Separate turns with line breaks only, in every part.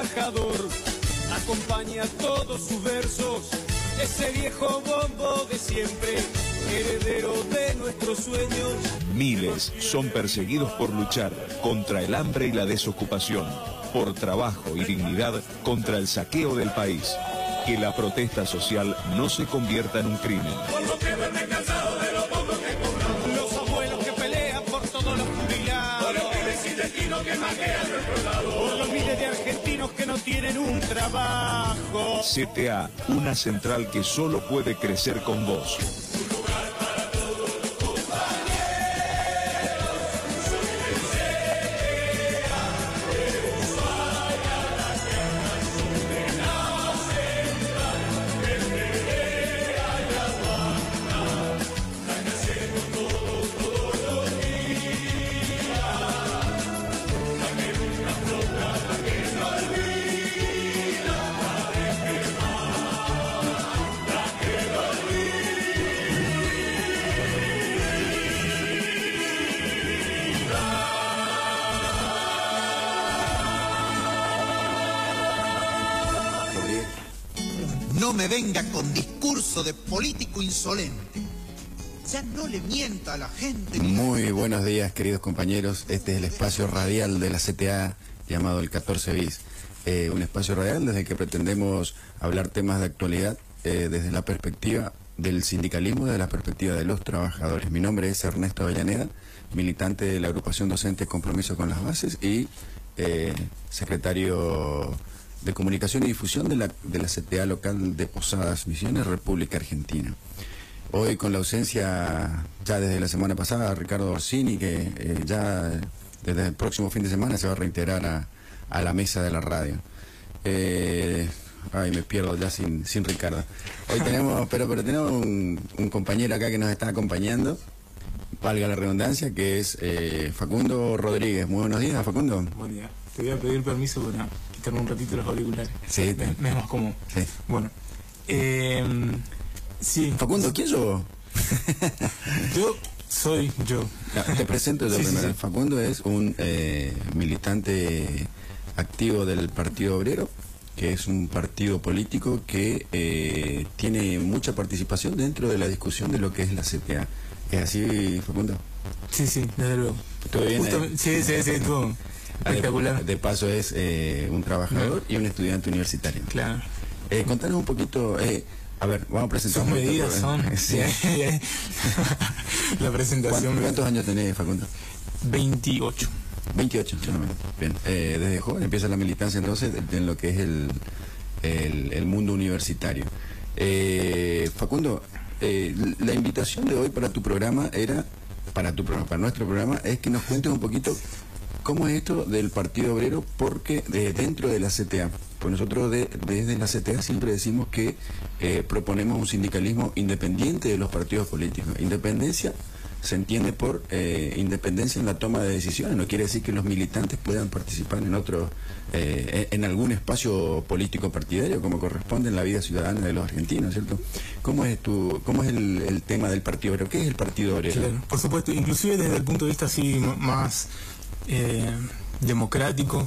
trabajador. Acompaña todos sus versos ese viejo bombo de siempre, heredero de nuestros sueños.
Miles son perseguidos por luchar contra el hambre y la desocupación, por trabajo y dignidad contra el saqueo del país. Que la protesta social no se convierta en un crimen.
Por lo que duermen cansados de los bombos que cobramos. Los abuelos que pelean por todos los jubilados. Por los pibes sin destino que maquean nuestro lado. Por los miles de argentinos que no tienen un trabajo.
CTA, una central que solo puede crecer con vos.
No me venga con discurso de político insolente. Ya no le mienta a la gente.
Muy buenos días, queridos compañeros. Este es el espacio radial de la CTA llamado el 14 bis. Un espacio radial desde el que pretendemos hablar temas de actualidad desde la perspectiva del sindicalismo, desde la perspectiva de los trabajadores. Mi nombre es Ernesto Avellaneda, militante de la agrupación docente Compromiso con las Bases y secretario de Comunicación y Difusión de la CTA local de Posadas Misiones, República Argentina. Hoy con la ausencia, ya desde la semana pasada, de Ricardo Orsini, que ya desde el próximo fin de semana se va a reintegrar a la mesa de la radio. Ay, me pierdo ya sin Ricardo. Hoy tenemos, pero tenemos un compañero acá que nos está acompañando, valga la redundancia, que es Facundo Rodríguez. Muy buenos días, Facundo.
Buen día. Te voy a pedir permiso para quitarme un ratito los auriculares.
Sí.
Me es más cómodo.
Sí.
Bueno. Sí.
Facundo, ¿quién sos?
Yo soy yo.
No, te presento yo primero. Sí. Facundo es un militante activo del Partido Obrero, que es un partido político que tiene mucha participación dentro de la discusión de lo que es la CTA. ¿Es así, Facundo?
Sí, desde luego.
¿Todo bien?
Sí, todo. Espectacular.
De paso es un trabajador y un estudiante universitario.
Claro.
Contanos un poquito, a ver, vamos a presentar.
Sus medidas son.
Sí.
La presentación.
¿Cuántos años tenés, Facundo?
28.
28, bien. Desde joven empieza la militancia entonces en lo que es el mundo universitario. Facundo, la invitación de hoy para tu programa era, para nuestro programa, es que nos cuentes un poquito cómo es esto del Partido Obrero, porque dentro de la CTA, pues nosotros desde la CTA siempre decimos que proponemos un sindicalismo independiente de los partidos políticos. Independencia se entiende por independencia en la toma de decisiones. No quiere decir que los militantes puedan participar en algún espacio político partidario como corresponde en la vida ciudadana de los argentinos, ¿cierto? ¿Cómo es el tema del Partido Obrero? ¿Qué es el Partido Obrero?
Claro, por supuesto, inclusive desde el punto de vista así más democrático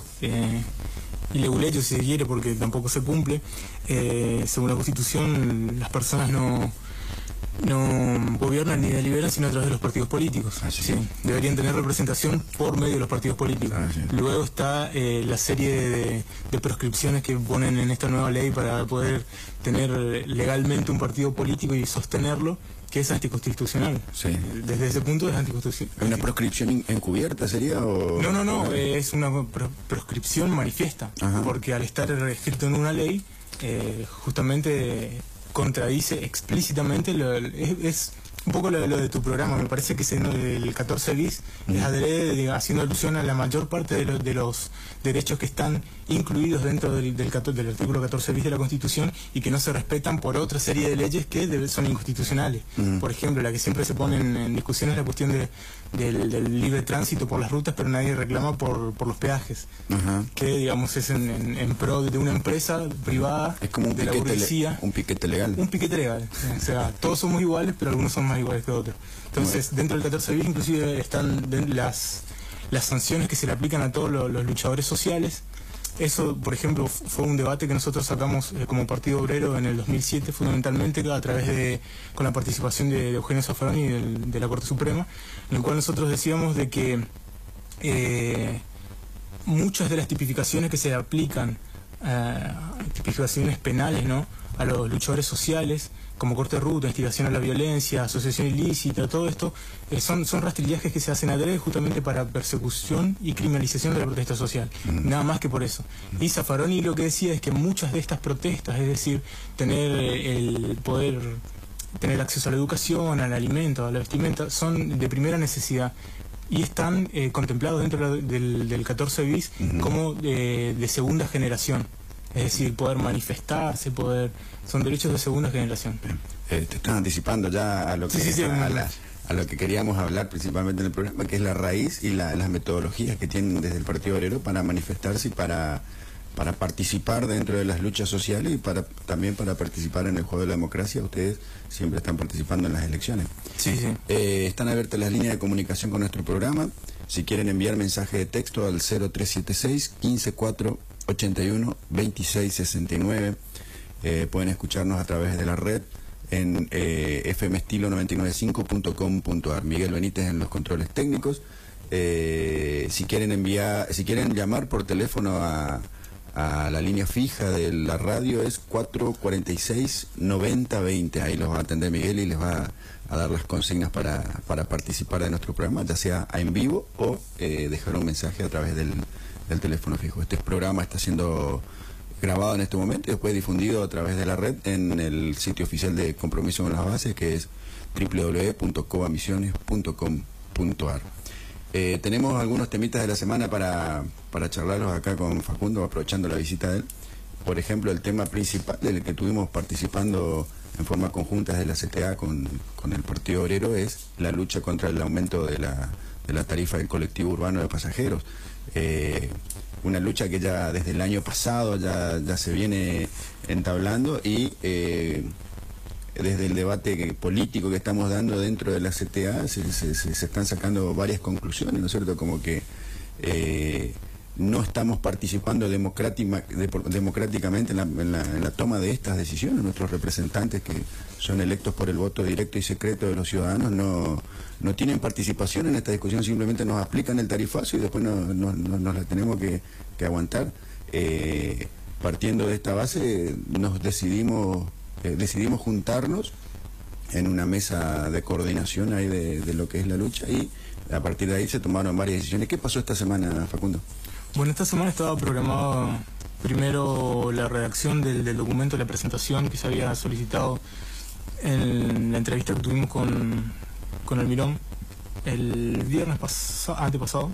y leguleyo, si se quiere, porque tampoco se cumple. Según la Constitución, las personas no gobiernan ni deliberan sino a través de los partidos políticos. Sí. Deberían tener representación por medio de los partidos políticos. Sí. Luego está la serie de proscripciones que ponen en esta nueva ley para poder tener legalmente un partido político y sostenerlo, que es anticonstitucional. Sí. Desde ese punto es anticonstitucional.
¿Una proscripción encubierta sería? O...
No, es una proscripción manifiesta. Ajá. Porque al estar escrito en una ley, justamente contradice explícitamente, es un poco lo de tu programa. Me parece que el 14 bis es adrede, haciendo alusión a la mayor parte de los derechos que están incluidos dentro del artículo 14 bis de la Constitución y que no se respetan por otra serie de leyes que son inconstitucionales. Por ejemplo, la que siempre se pone en discusión es la cuestión del libre tránsito por las rutas, pero nadie reclama por los peajes. Que digamos es en pro de una empresa privada.
Es como un piquete legal.
Un piquete legal. O sea, todos somos iguales, pero algunos son más iguales que otros. Entonces, dentro del 14 bis inclusive están las sanciones que se le aplican a todos los luchadores sociales, eso, por ejemplo, fue un debate que nosotros sacamos como Partido Obrero en el 2007, fundamentalmente a través con la participación de Eugenio Zaffaroni de la Corte Suprema, en el cual nosotros decíamos de que muchas de las tipificaciones que se aplican, tipificaciones penales, ¿no?, a los luchadores sociales, como corte de ruta, instigación a la violencia, asociación ilícita, todo esto, son rastrillajes que se hacen adrede justamente para persecución y criminalización de la protesta social, nada más que por eso. Y Zaffaroni lo que decía es que muchas de estas protestas, es decir, tener el poder, tener acceso a la educación, al alimento, a la vestimenta, son de primera necesidad y están contemplados dentro del 14 bis como de segunda generación. Es decir, poder manifestarse, son derechos de segunda generación.
Te están anticipando ya a lo que a lo que queríamos hablar principalmente en el programa, que es la raíz y las metodologías que tienen desde el Partido Obrero para manifestarse y para participar dentro de las luchas sociales y también para participar en el juego de la democracia. Ustedes siempre están participando en las elecciones.
Sí.
Están abiertas las líneas de comunicación con nuestro programa. Si quieren enviar mensaje de texto al 0376 154 81 26 69. Pueden escucharnos a través de la red en fmestilo995.com.ar. Miguel Benítez en los controles técnicos. Si quieren llamar por teléfono a la línea fija de la radio, es 446-9020. Ahí los va a atender Miguel y les va a dar las consignas para participar de nuestro programa, ya sea en vivo o dejar un mensaje a través del teléfono fijo. Este programa está siendo grabado en este momento y después difundido a través de la red en el sitio oficial de Compromiso con las Bases, que es www.cobamisiones.com.ar. Tenemos algunos temitas de la semana para charlarlos acá con Facundo, aprovechando la visita de él. Por ejemplo, el tema principal del que estuvimos participando en forma conjunta desde la CTA con el Partido Obrero es la lucha contra el aumento de la tarifa del colectivo urbano de pasajeros. Una lucha que ya desde el año pasado ya se viene entablando y desde el debate político que estamos dando dentro de la CTA se están sacando varias conclusiones, ¿no es cierto? Como que no estamos participando democráticamente en la toma de estas decisiones. Nuestros representantes, que son electos por el voto directo y secreto de los ciudadanos, no tienen participación en esta discusión, simplemente nos aplican el tarifazo y después nos la tenemos que aguantar. Partiendo de esta base, decidimos juntarnos en una mesa de coordinación ahí de lo que es la lucha, y a partir de ahí se tomaron varias decisiones. ¿Qué pasó esta semana, Facundo?
Bueno, esta semana estaba programado primero la redacción del documento, la presentación que se había solicitado en la entrevista que tuvimos con Almirón el viernes antepasado.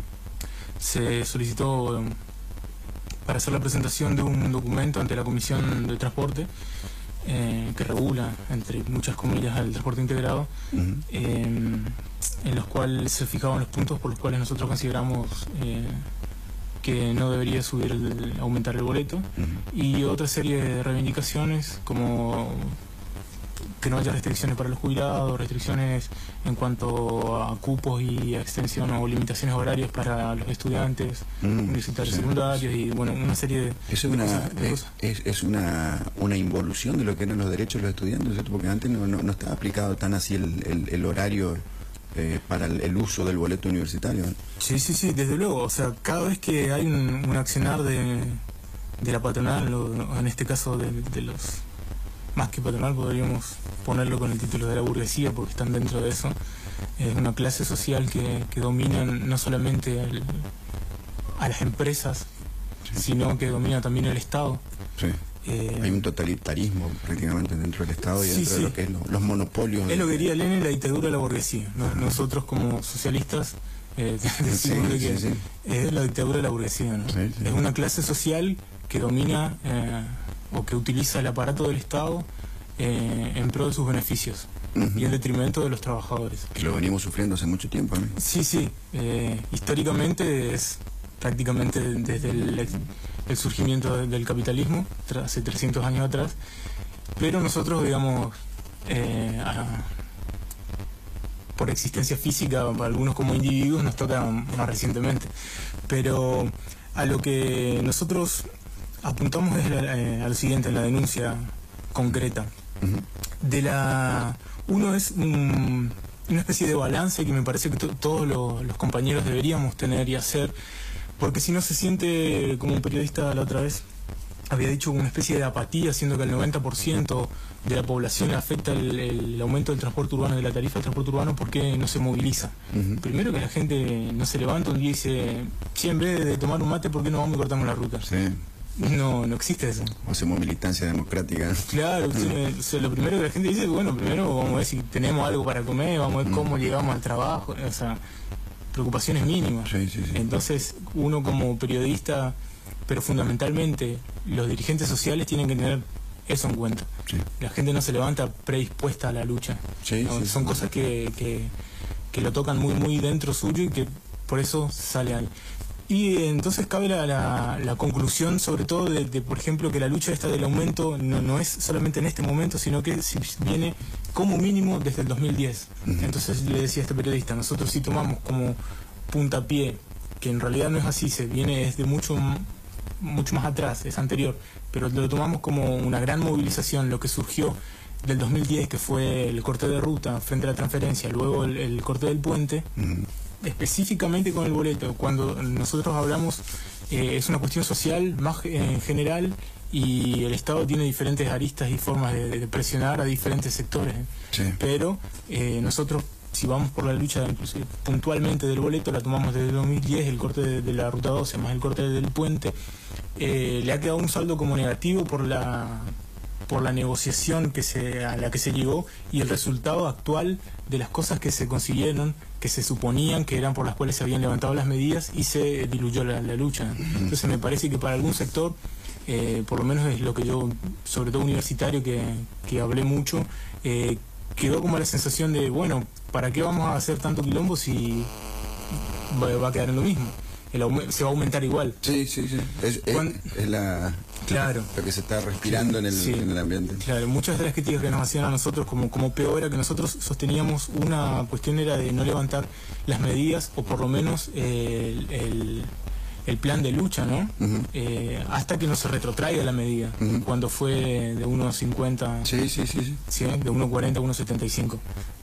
Se solicitó para hacer la presentación de un documento ante la Comisión de Transporte que regula, entre muchas comillas, el transporte integrado, en los cuales se fijaban los puntos por los cuales nosotros consideramos que no debería aumentar el boleto, y otra serie de reivindicaciones como que no haya restricciones para los jubilados, restricciones en cuanto a cupos y a extensión o limitaciones horarias para los estudiantes universitarios secundarios, y bueno, una serie de cosas.
Es una involución de lo que eran los derechos de los estudiantes, ¿cierto? Porque antes no estaba aplicado tan así el horario para el uso del boleto universitario.
Sí, desde luego. O sea, cada vez que hay un accionar de la patronal, o en este caso de los, más que patronal, podríamos ponerlo con el título de la burguesía, porque están dentro de eso, es una clase social que domina no solamente a las empresas, sino que domina también el Estado.
Sí. Hay un totalitarismo prácticamente dentro del Estado y dentro de lo que es los monopolios.
Es lo que diría Lenin, la dictadura de la burguesía. Nosotros como socialistas decimos que es la dictadura de la burguesía, ¿no? Es una clase social que domina o que utiliza el aparato del Estado en pro de sus beneficios y en detrimento de los trabajadores.
Que lo venimos sufriendo hace mucho tiempo, ¿no?
Sí. Históricamente es prácticamente desde el surgimiento del capitalismo, hace 300 años atrás, pero nosotros, digamos, por existencia física, para algunos como individuos, nos toca más recientemente. Pero a lo que nosotros apuntamos es a lo siguiente, en la denuncia concreta. Uno es una especie de balance que me parece que todos los compañeros deberíamos tener y hacer, porque si no se siente, como un periodista la otra vez había dicho, una especie de apatía, siendo que el 90% de la población le afecta el aumento del transporte urbano, de la tarifa del transporte urbano, porque no se moviliza. Primero, que la gente no se levanta un día y dice, si en vez de tomar un mate, ¿por qué no vamos y cortamos la ruta?
Sí.
No existe eso.
O hacemos militancia democrática.
Claro, o sea, lo primero que la gente dice, bueno, primero vamos a ver si tenemos algo para comer, vamos a ver cómo llegamos al trabajo, o sea, preocupaciones mínimas.
Sí.
Entonces, uno como periodista, pero fundamentalmente los dirigentes sociales tienen que tener eso en cuenta.
Sí.
La gente no se levanta predispuesta a la lucha. Son cosas que lo tocan muy dentro suyo y que por eso sale ahí. Y entonces cabe la conclusión, sobre todo, de, por ejemplo, que la lucha esta del aumento no es solamente en este momento, sino que viene como mínimo desde el 2010. Entonces le decía a este periodista, nosotros sí tomamos como puntapié, que en realidad no es así, se viene desde mucho más atrás, es anterior, pero lo tomamos como una gran movilización, lo que surgió del 2010, que fue el corte de ruta frente a la transferencia, luego el corte del puente. Específicamente con el boleto, cuando nosotros hablamos, es una cuestión social más en general, y el Estado tiene diferentes aristas y formas de presionar a diferentes sectores.
Sí.
Pero nosotros, si vamos por la lucha inclusive puntualmente del boleto, la tomamos desde el 2010, el corte de la ruta 12 más el corte del puente, le ha quedado un saldo como negativo por la negociación a la que se llegó, y el resultado actual de las cosas que se consiguieron, que se suponían que eran por las cuales se habían levantado las medidas, y se diluyó la lucha. Entonces me parece que para algún sector, por lo menos es lo que yo, sobre todo universitario, que hablé mucho, quedó como la sensación de, bueno, ¿para qué vamos a hacer tanto quilombo si va a quedar en lo mismo? Se va a aumentar igual.
Sí. Es
claro,
lo que se está respirando en el ambiente.
Claro, muchas de las críticas que nos hacían a nosotros como peor era que nosotros sosteníamos una cuestión, era de no levantar las medidas, o por lo menos el plan de lucha, ¿no? Hasta que no se retrotraiga la medida, cuando fue de 1.50,
sí.
de 1.40 a 1.75,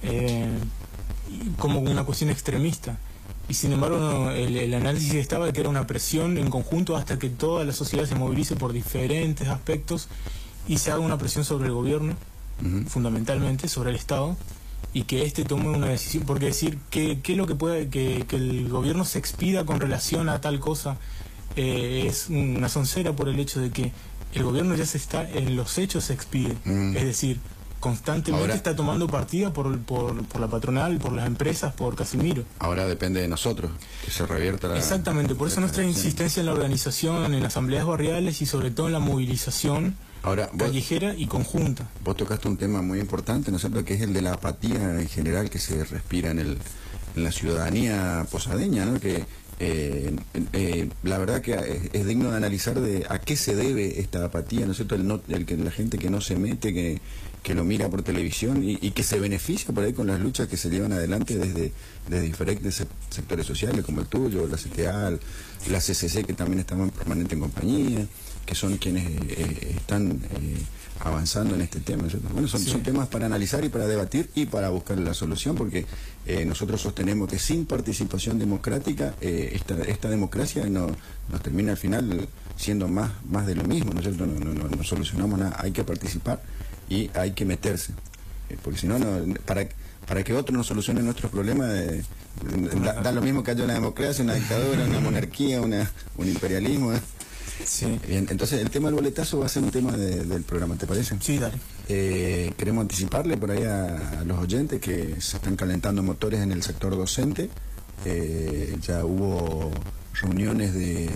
como una cuestión extremista. Y sin embargo el análisis estaba de que era una presión en conjunto hasta que toda la sociedad se movilice por diferentes aspectos y se haga una presión sobre el gobierno, fundamentalmente sobre el Estado, y que éste tome una decisión, porque decir que lo que puede que el gobierno se expida con relación a tal cosa es una soncera, por el hecho de que el gobierno ya en los hechos se expide, es decir, constantemente ahora está tomando partida por la patronal, por las empresas, por Casimiro.
Ahora depende de nosotros que se revierta la...
Exactamente, por eso nuestra insistencia en la organización, en asambleas barriales y sobre todo en la movilización callejera y conjunta.
Vos tocaste un tema muy importante, ¿no es cierto?, que es el de la apatía en general que se respira en la ciudadanía posadeña, ¿no? Que la verdad que es digno de analizar a qué se debe esta apatía, ¿no es cierto?, la gente que no se mete, que lo mira por televisión y que se beneficia por ahí con las luchas que se llevan adelante desde diferentes sectores sociales, como el tuyo, la CTA, la CCC, que también estamos permanente en compañía, que son quienes están avanzando en este tema, ¿cierto? Bueno, son temas para analizar y para debatir y para buscar la solución, porque nosotros sostenemos que sin participación democrática esta democracia nos termina al final siendo más de lo mismo, ¿no es cierto? No solucionamos nada, hay que participar y hay que meterse, porque si no, para que otros nos solucionen nuestros problemas, da lo mismo que haya una democracia, una dictadura, una monarquía, un imperialismo.
Sí.
Bien, entonces el tema del boletazo va a ser un tema del programa, ¿te parece?
Sí, dale.
Queremos anticiparle por ahí a los oyentes que se están calentando motores en el sector docente. Ya hubo reuniones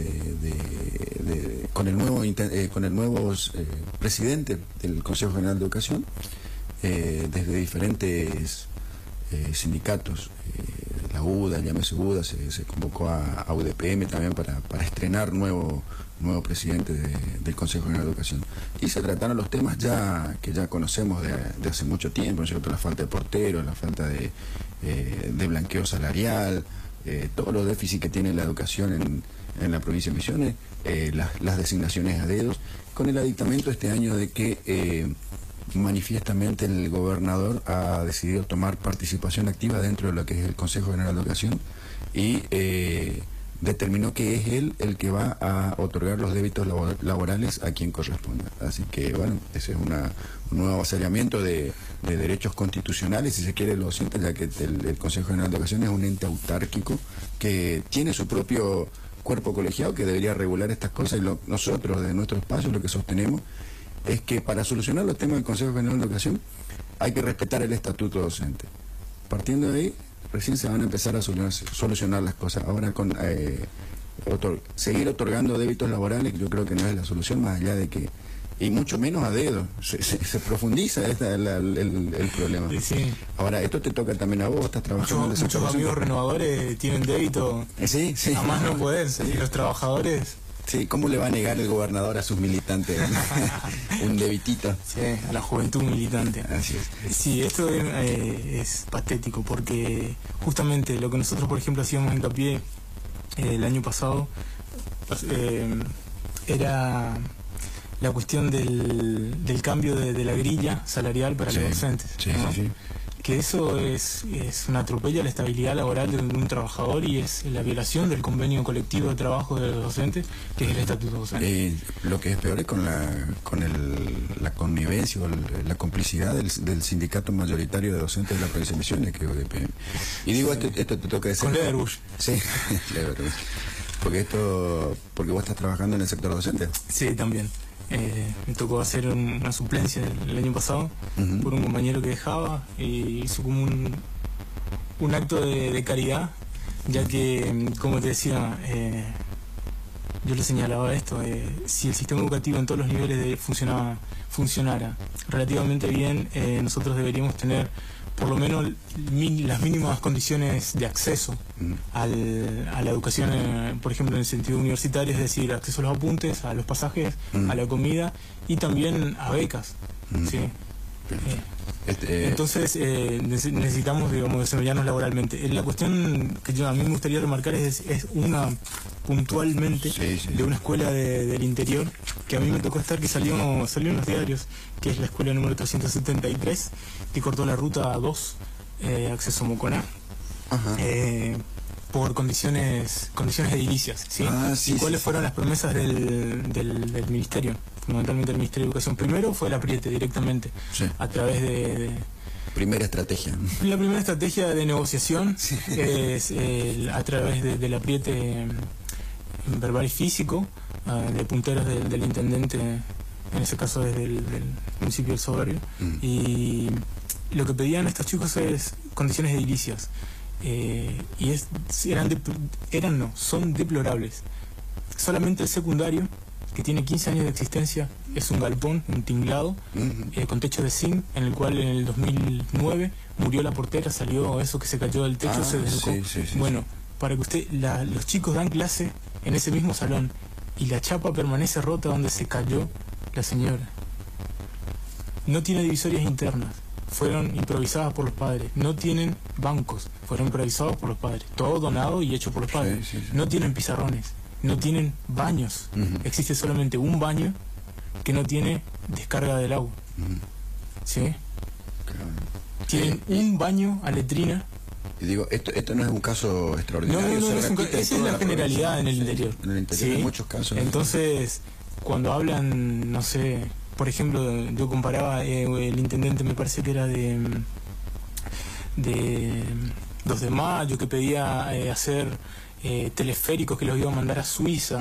con el nuevo presidente del Consejo General de Educación, desde diferentes sindicatos, la UDA, llámese UDA, se convocó a UDPM también para estrenar nuevo presidente del Consejo General de Educación. Y se trataron los temas que ya conocemos de hace mucho tiempo, ¿no es cierto?, la falta de porteros, la falta de blanqueo salarial, todos los déficits que tiene la educación en la provincia de Misiones, las designaciones a dedos, con el aditamento este año de que manifiestamente el gobernador ha decidido tomar participación activa dentro de lo que es el Consejo General de Educación y determinó que es él el que va a otorgar los débitos laborales a quien corresponda. Así que, bueno, ese es un nuevo avasallamiento de derechos constitucionales, si se quiere, los docentes, ya que el Consejo General de Educación es un ente autárquico que tiene su propio cuerpo colegiado que debería regular estas cosas, y nosotros, de nuestro espacio, lo que sostenemos es que para solucionar los temas del Consejo General de Educación hay que respetar el estatuto docente. Partiendo de ahí, recién se van a empezar a solucionar las cosas. Ahora con seguir otorgando débitos laborales, yo creo que no es la solución, más allá de que, y mucho menos a dedo, se profundiza el problema.
Sí.
Ahora, esto te toca también a vos, estás trabajando en el sector.
Muchos amigos renovadores tienen débito,
sí.
a más no poder, y los trabajadores...
Sí, ¿cómo le va a negar el gobernador a sus militantes un debitito?
Sí, a la juventud militante.
Así es.
Sí, esto es patético, porque justamente lo que nosotros, por ejemplo, hacíamos hincapié el año pasado era la cuestión del cambio de la grilla salarial para los docentes.
Sí,
¿no?
sí.
Que eso es un atropello a la estabilidad laboral de un trabajador y es la violación del convenio colectivo de trabajo de los docentes, que es el estatuto docente.
Lo que es peor es con la connivencia o la complicidad del sindicato mayoritario de docentes de la provincia de Misiones, que es UDPM. Y digo, esto te toca decir...
Con Lederbusch.
Sí, Lederbusch. Porque vos estás trabajando en el sector docente.
Sí, también. Me tocó hacer una suplencia el año pasado por un compañero que dejaba y hizo como un acto de caridad, ya que, como te decía, yo le señalaba esto, si el sistema educativo en todos los niveles funcionara relativamente bien, nosotros deberíamos tener por lo menos las mínimas condiciones de acceso a la educación, por ejemplo en el sentido universitario, es decir, acceso a los apuntes, a los pasajes, a la comida y también a becas. ¿Sí? Entonces necesitamos, digamos, desarrollarnos laboralmente. La cuestión que a mí me gustaría remarcar es una puntualmente de una escuela del interior que a mí me tocó estar, que salió en los diarios, que es la escuela número 373, que cortó la ruta 2, acceso Moconá, por condiciones edilicias, ¿sí? ¿Y cuáles fueron las promesas del ministerio? Fundamentalmente el Ministerio de Educación. Primero fue el apriete directamente, a través de...
Primera estrategia.
La primera estrategia de negociación es a través del apriete verbal y físico, de punteros del intendente, en ese caso desde el municipio del Soberbio, y lo que pedían estos chicos es condiciones edilicias, y son deplorables. Solamente el secundario, que tiene 15 años de existencia, es un galpón, un tinglado, con techo de zinc, en el cual en el 2009 murió la portera, salió eso que se cayó del techo, se desnucó. Bueno, para que los chicos dan clase en ese mismo salón y la chapa permanece rota donde se cayó la señora. No tiene divisorias internas, fueron improvisadas por los padres. No tienen bancos, fueron improvisados por los padres. Todo donado y hecho por los padres. No tienen pizarrones, no tienen baños. Existe solamente un baño que no tiene descarga del agua. ¿Sí? Tienen un baño a letrina.
Y digo, esto no es un caso extraordinario.
No, esa es la generalidad en el interior.
En el interior hay muchos casos.
Entonces, cuando hablan, no sé, por ejemplo, yo comparaba, el intendente me parece que era de 2 de mayo, que pedía hacer teleféricos que los iba a mandar a Suiza.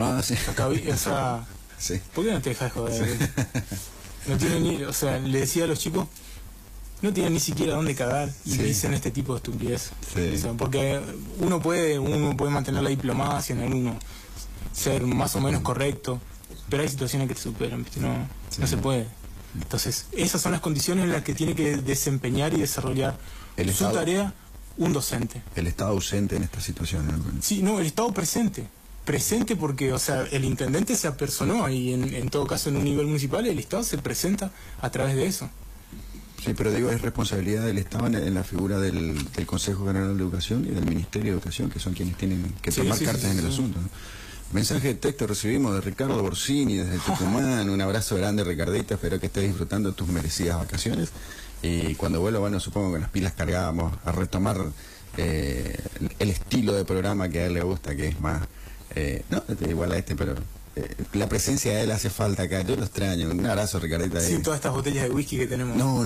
¿Por qué no te dejas de joder? No tienen ni, o sea, le decía a los chicos, no tienen ni siquiera dónde cagar y dicen este tipo de estupidez. O sea, porque uno puede mantener la diplomacia en uno, ser más o menos correcto, pero hay situaciones que te superan, ¿viste? No se puede. Entonces, esas son las condiciones en las que tiene que desempeñar y desarrollar su tarea un docente.
El Estado ausente en esta situación, ¿no?
Sí, no, el Estado presente porque, o sea, el intendente se apersonó y en todo caso en un nivel municipal el Estado se presenta a través de eso.
Sí, pero digo, es responsabilidad del Estado en la figura del Consejo General de Educación y del Ministerio de Educación, que son quienes tienen que tomar cartas en el asunto, ¿no? Mensaje de texto recibimos de Ricardo Borsini desde Tucumán. Un abrazo grande, Ricardito. Espero que estés disfrutando de tus merecidas vacaciones. Y cuando vuelva, bueno, supongo que las pilas cargábamos a retomar el estilo de programa que a él le gusta, que es más... no, igual a este, pero... la presencia de él hace falta acá. Yo lo extraño. Un abrazo, Ricardito.
Sin todas estas botellas de whisky que tenemos.
No.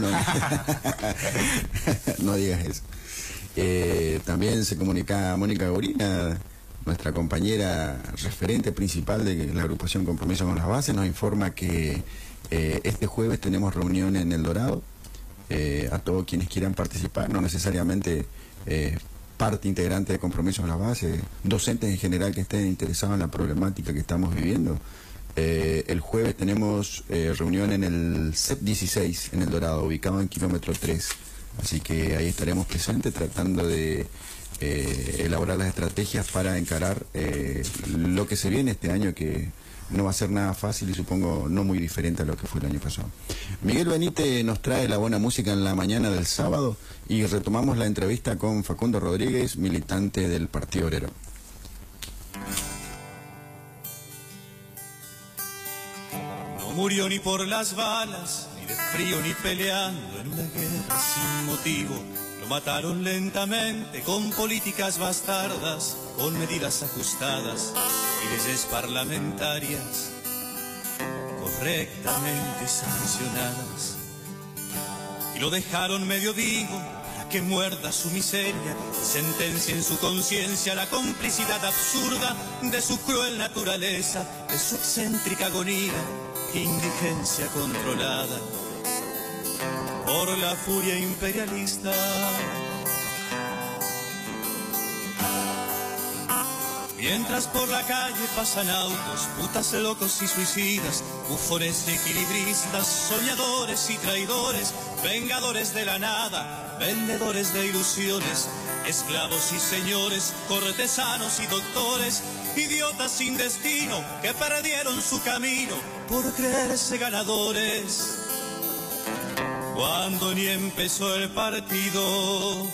No digas eso. También se comunica Mónica Gorina, nuestra compañera referente principal de la agrupación Compromiso con las Bases, nos informa que este jueves tenemos reunión en El Dorado. A todos quienes quieran participar, no necesariamente parte integrante de Compromiso con las Bases, docentes en general que estén interesados en la problemática que estamos viviendo. El jueves tenemos reunión en el CEP 16 en El Dorado, ubicado en kilómetro 3. Así que ahí estaremos presentes tratando de elaborar las estrategias para encarar lo que se viene este año, que no va a ser nada fácil y supongo no muy diferente a lo que fue el año pasado. Miguel Benítez nos trae la buena música en la mañana del sábado y retomamos la entrevista con Facundo Rodríguez, militante del Partido Obrero.
No murió ni por las balas, ni de frío ni peleando en una guerra sin motivo. Lo mataron lentamente con políticas bastardas, con medidas ajustadas y leyes parlamentarias correctamente sancionadas. Y lo dejaron medio vivo para que muerda su miseria, sentencia en su conciencia la complicidad absurda de su cruel naturaleza, de su excéntrica agonía, indigencia controlada por la furia imperialista. Mientras por la calle pasan autos, putas locos y suicidas, bufones y equilibristas, soñadores y traidores, vengadores de la nada, vendedores de ilusiones, esclavos y señores, cortesanos y doctores, idiotas sin destino que perdieron su camino por creerse ganadores. Cuando ni empezó el partido.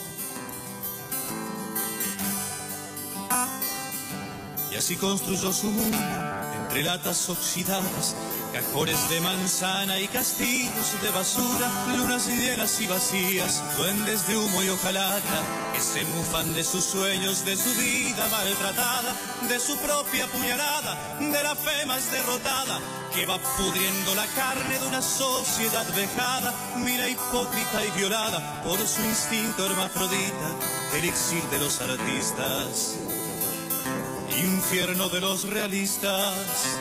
Y así construyó su mundo, entre latas oxidadas, cajones de manzana y castillos de basura, lunas llenas y vacías, duendes de humo y hojalata, que se mufan de sus sueños, de su vida maltratada, de su propia puñalada, de la fe más derrotada, que va pudriendo la carne de una sociedad vejada, mira hipócrita y violada por su instinto hermafrodita, elixir de los artistas, infierno de los realistas.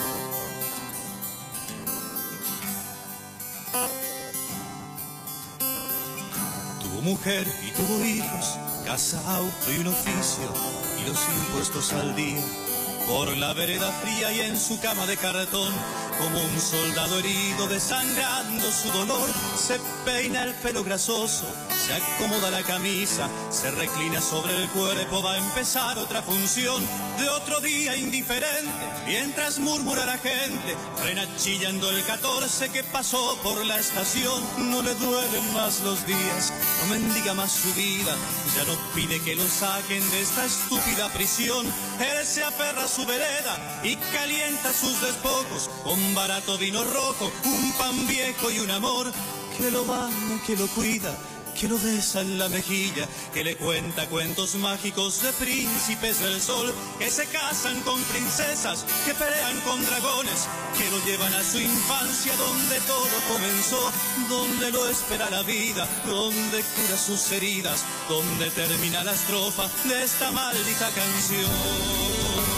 Tuvo mujer y tuvo hijos, casa, auto y un oficio, y los impuestos al día, por la vereda fría y en su cama de cartón, como un soldado herido desangrando su dolor, se peina el pelo grasoso, se acomoda la camisa, se reclina sobre el cuerpo, va a empezar otra función de otro día indiferente, mientras murmura la gente, frena chillando el 14 que pasó por la estación. No le duelen más los días, no mendiga más su vida, ya no pide que lo saquen de esta estúpida prisión. Él se aferra a su vereda y calienta sus despojos con barato vino rojo, un pan viejo y un amor que lo baña, que lo cuida, que lo besa en la mejilla, que le cuenta cuentos mágicos de príncipes del sol, que se casan con princesas, que pelean con dragones, que lo llevan a su infancia donde todo comenzó, donde lo espera la vida, donde cura sus heridas, donde termina la estrofa de esta maldita canción.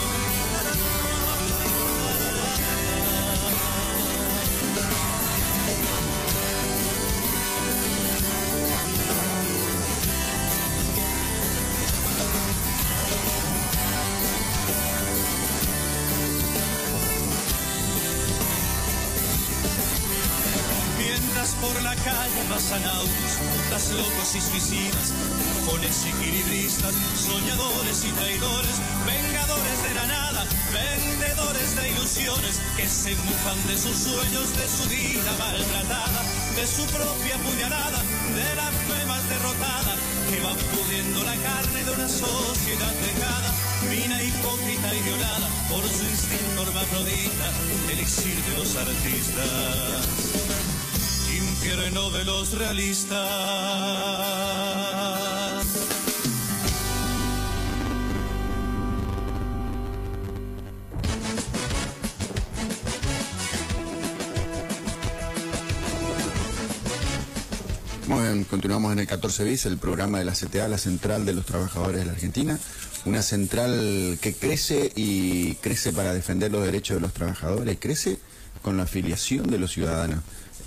Por la calle pasan autos, putas locos y suicidas, bufones y equilibristas, soñadores y traidores, vengadores de la nada, vendedores de ilusiones, que se mufan de sus sueños, de su vida maltratada, de su propia puñalada, de la fe más derrotada, que va pudriendo la carne de una sociedad dejada. mina hipócrita y violada por su instinto hermafrodita, elixir de los artistas, infierno de los realistas.
Muy bien, continuamos en el 14 bis, el programa de la CTA, la Central de los Trabajadores de la Argentina. Una central que crece y crece para defender los derechos de los trabajadores, crece con la afiliación de los ciudadanos.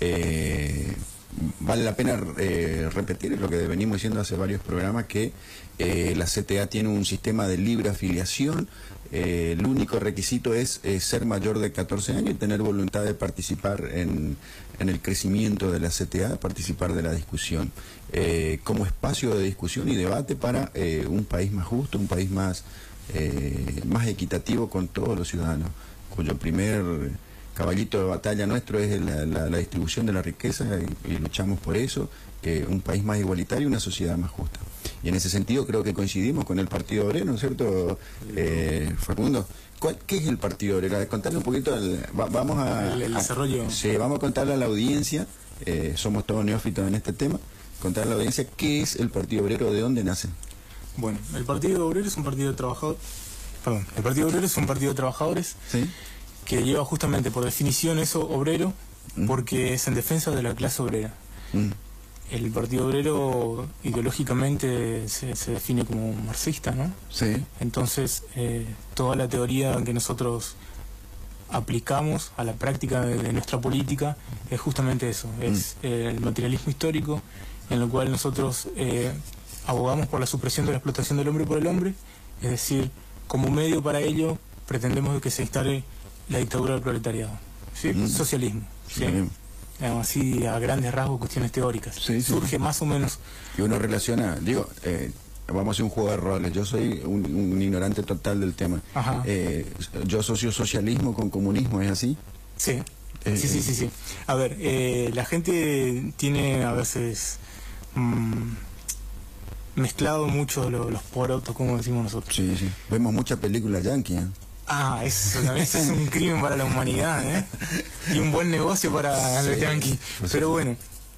Vale la pena repetir lo que venimos diciendo hace varios programas, que la CTA tiene un sistema de libre afiliación. El único requisito es ser mayor de 14 años y tener voluntad de participar en el crecimiento de la CTA, participar de la discusión, como espacio de discusión y debate para un país más justo, un país más equitativo con todos los ciudadanos, cuyo primer caballito de batalla nuestro es la distribución de la riqueza, y luchamos por eso, un país más igualitario y una sociedad más justa. Y en ese sentido creo que coincidimos con el Partido Obrero, ¿no es cierto, Facundo? ¿Qué es el Partido Obrero? Contarle un poquito, vamos a...
El desarrollo.
Sí, vamos a contarle a la audiencia, somos todos neófitos en este tema, contarle a la audiencia qué es el Partido Obrero, de dónde nace.
Bueno, el Partido Obrero es un partido de trabajadores, el Partido Obrero es un partido de trabajadores, ¿sí?, que lleva justamente por definición eso obrero, porque es en defensa de la clase obrera. El Partido Obrero ideológicamente se define como marxista, ¿no?
Sí.
Entonces, toda la teoría que nosotros aplicamos a la práctica de nuestra política es justamente eso, es el materialismo histórico, en lo cual nosotros abogamos por la supresión de la explotación del hombre por el hombre, es decir, como medio para ello pretendemos que se instale la dictadura del proletariado, ¿sí? Socialismo, ¿sí? Así a grandes rasgos, cuestiones teóricas.
Sí,
surge más o menos.
Y uno relaciona, vamos a hacer un juego de roles. Yo soy un ignorante total del tema. Yo asocio socialismo con comunismo, ¿es así?
Sí. Sí. A ver, la gente tiene a veces mezclado mucho los porotos, como decimos nosotros.
Sí. Vemos muchas películas yanquis, ¿eh?
Eso es un crimen para la humanidad, ¿eh? Y un buen negocio para los yanquis. Pero bueno,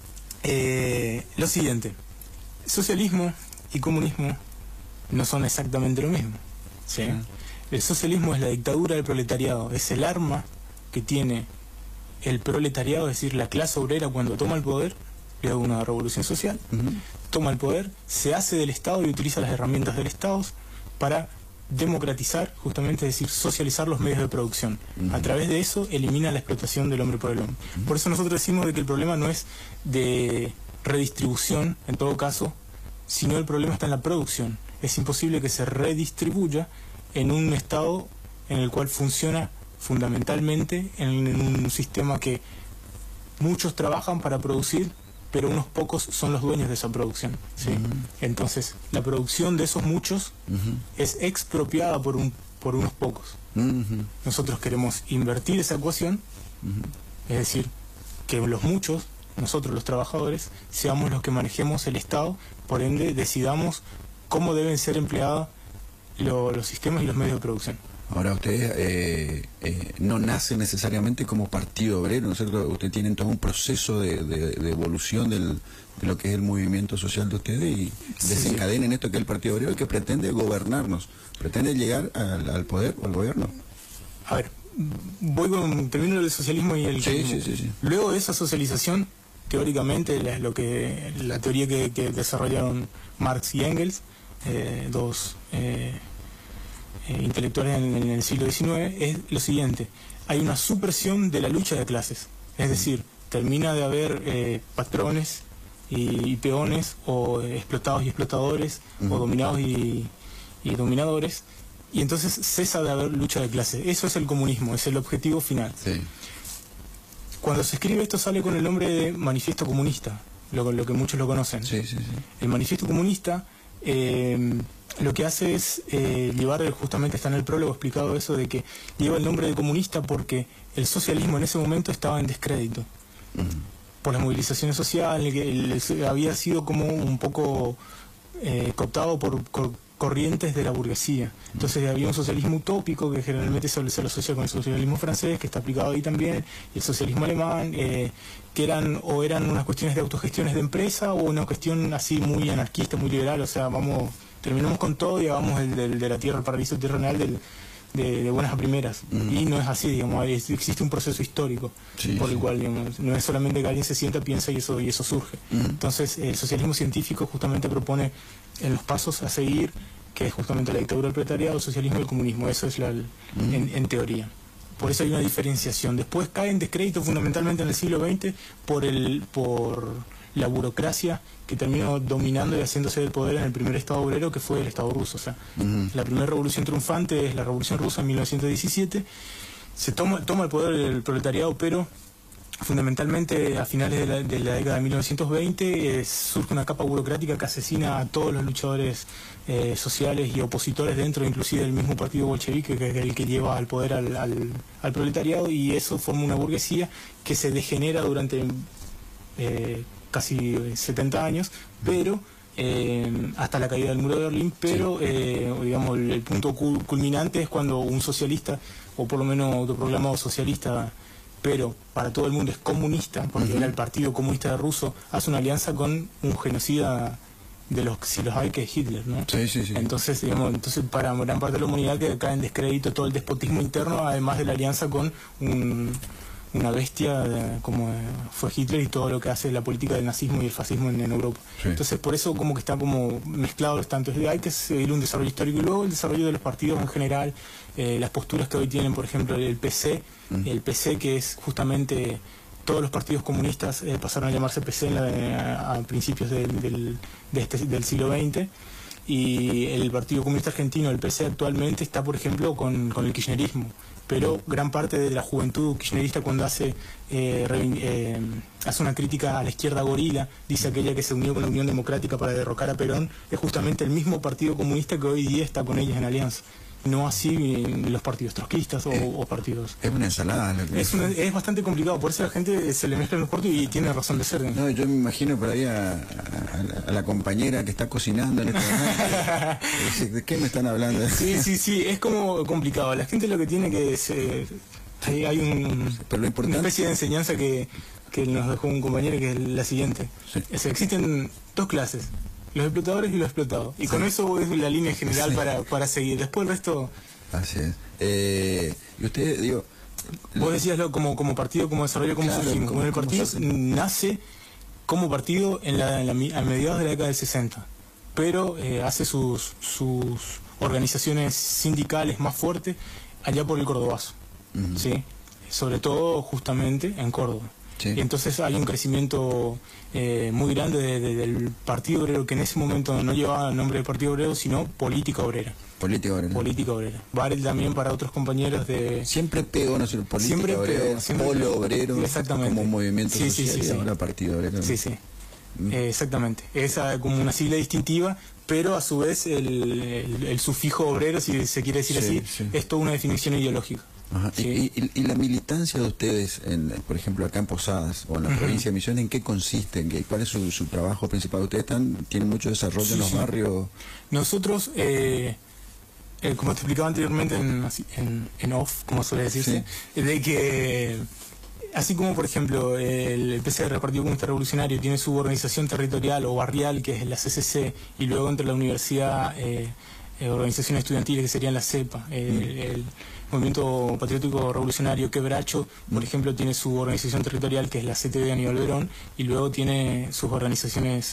lo siguiente, socialismo y comunismo no son exactamente lo mismo, ¿sí? El socialismo es la dictadura del proletariado, es el arma que tiene el proletariado, es decir, la clase obrera, cuando toma el poder, le da una revolución social, toma el poder, se hace del Estado y utiliza las herramientas del Estado para democratizar, justamente, es decir, socializar los medios de producción. A través de eso elimina la explotación del hombre por el hombre. Por eso nosotros decimos de que el problema no es de redistribución, en todo caso, sino el problema está en la producción. Es imposible que se redistribuya en un Estado en el cual funciona fundamentalmente en un sistema que muchos trabajan para producir, pero unos pocos son los dueños de esa producción, ¿sí? Entonces, la producción de esos muchos es expropiada por unos pocos. Nosotros queremos invertir esa ecuación, es decir, que los muchos, nosotros los trabajadores, seamos los que manejemos el Estado, por ende decidamos cómo deben ser empleados los sistemas y los medios de producción.
Ahora, ustedes no nacen necesariamente como Partido Obrero, ¿no es cierto? Ustedes tienen todo un proceso de evolución de lo que es el movimiento social de ustedes, y desencadenen esto que es el Partido Obrero, que pretende gobernarnos, pretende llegar al poder o al gobierno.
A ver, termino el socialismo y el...
Sí.
Luego de esa socialización, teóricamente, la teoría que desarrollaron Marx y Engels, dos intelectuales en el siglo XIX, es lo siguiente: hay una supresión de la lucha de clases, es decir, termina de haber patrones y peones, o explotados y explotadores, o dominados y dominadores, y entonces cesa de haber lucha de clases. Eso es el comunismo, es el objetivo final. Cuando se escribe esto sale con el nombre de Manifiesto Comunista, lo que muchos lo conocen. El Manifiesto Comunista lo que hace es llevar, justamente está en el prólogo explicado eso, de que lleva el nombre de comunista porque el socialismo en ese momento estaba en descrédito por las movilizaciones sociales, que había sido como un poco cooptado corrientes de la burguesía. Entonces había un socialismo utópico que generalmente se lo asocia con el socialismo francés, que está aplicado ahí también, y el socialismo alemán, que eran unas cuestiones de autogestiones de empresa o una cuestión así muy anarquista, muy liberal, o sea, terminamos con todo y hagamos el de la tierra, el paraíso terrenal de buenas a primeras. Y no es así, digamos, existe un proceso histórico por el cual, digamos, no es solamente que alguien se sienta, piensa y eso surge. Entonces el socialismo científico justamente propone en los pasos a seguir, que es justamente la dictadura del proletariado, el socialismo y el comunismo. Eso es en teoría. Por eso hay una diferenciación. Después cae en descrédito fundamentalmente en el siglo XX por la burocracia que terminó dominando y haciéndose del poder en el primer Estado obrero, que fue el Estado ruso. O sea, la primera revolución triunfante es la Revolución Rusa en 1917. Se toma el poder del proletariado, pero fundamentalmente a finales de la década de 1920 surge una capa burocrática que asesina a todos los luchadores sociales y opositores dentro inclusive del mismo partido bolchevique, que es el que lleva al poder al proletariado, y eso forma una burguesía que se degenera durante casi 70 años, pero hasta la caída del muro de Berlín, pero digamos el punto culminante es cuando un socialista, o por lo menos autoproclamado socialista, pero para todo el mundo es comunista, porque era el Partido Comunista Ruso, hace una alianza con un genocida de los, si los hay, que es Hitler, ¿no?
Sí.
Entonces, digamos, para gran parte de la humanidad que cae en descrédito todo el despotismo interno, además de la alianza con una bestia como fue Hitler y todo lo que hace la política del nazismo y el fascismo en Europa. Entonces, por eso como que está como mezclado los tantos. Hay que seguir un desarrollo histórico y luego el desarrollo de los partidos en general, las posturas que hoy tienen, por ejemplo, el PC, que es justamente todos los partidos comunistas pasaron a llamarse PC a principios del siglo XX, y el Partido Comunista Argentino, el PC, actualmente está, por ejemplo, con el kirchnerismo, pero gran parte de la juventud kirchnerista, cuando hace una crítica a la izquierda gorila, dice aquella que se unió con la Unión Democrática para derrocar a Perón, es justamente el mismo Partido Comunista que hoy día está con ellos en alianza. No así los partidos trotskistas o partidos.
Es una ensalada.
Es bastante complicado, por eso la gente se le mezclan los partidos y tiene razón de ser.
No, yo me imagino por ahí a la compañera que está cocinando en este momento. ¿De qué me están hablando?
Sí, es como complicado. La gente lo que tiene que es... hay una especie de enseñanza que nos dejó un compañero, que es la siguiente. Existen dos clases: los explotadores y los explotados. Y con eso es la línea general para seguir. Después el resto...
Así es. Y usted, digo...
Vos decías como partido, como desarrollo, como surgimos. Bueno, el partido nace como partido a mediados de la década del 60, pero hace sus organizaciones sindicales más fuertes allá por el Cordobazo, ¿sí? Sobre todo justamente en Córdoba. Y entonces hay un crecimiento muy grande del Partido Obrero, que en ese momento no llevaba el nombre de Partido Obrero, sino Política Obrera. Política Obrera. Vale también para otros compañeros de...
Siempre pegó, ¿no? Política Obrera, Polo Obrero,
exactamente,
como movimiento social, y ahora Partido Obrero.
Exactamente. Es como una sigla distintiva, pero a su vez el sufijo obrero, si se quiere decir así, es toda una definición ideológica.
Ajá. ¿Y la militancia de ustedes, por ejemplo, acá en Posadas o en la provincia de Misiones, en qué consiste? ¿Cuál es su trabajo principal? ¿Ustedes tienen mucho desarrollo en los barrios?
Nosotros, como te explicaba anteriormente en off, como suele decirse, de que así como, por ejemplo, el PCR, el Partido Comunista Revolucionario, tiene su organización territorial o barrial, que es la CCC, y luego entre la universidad, organizaciones estudiantiles, que serían la CEPA, el Movimiento Patriótico Revolucionario Quebracho, por ejemplo, tiene su organización territorial, que es la CTD Aníbal Berón, y luego tiene sus organizaciones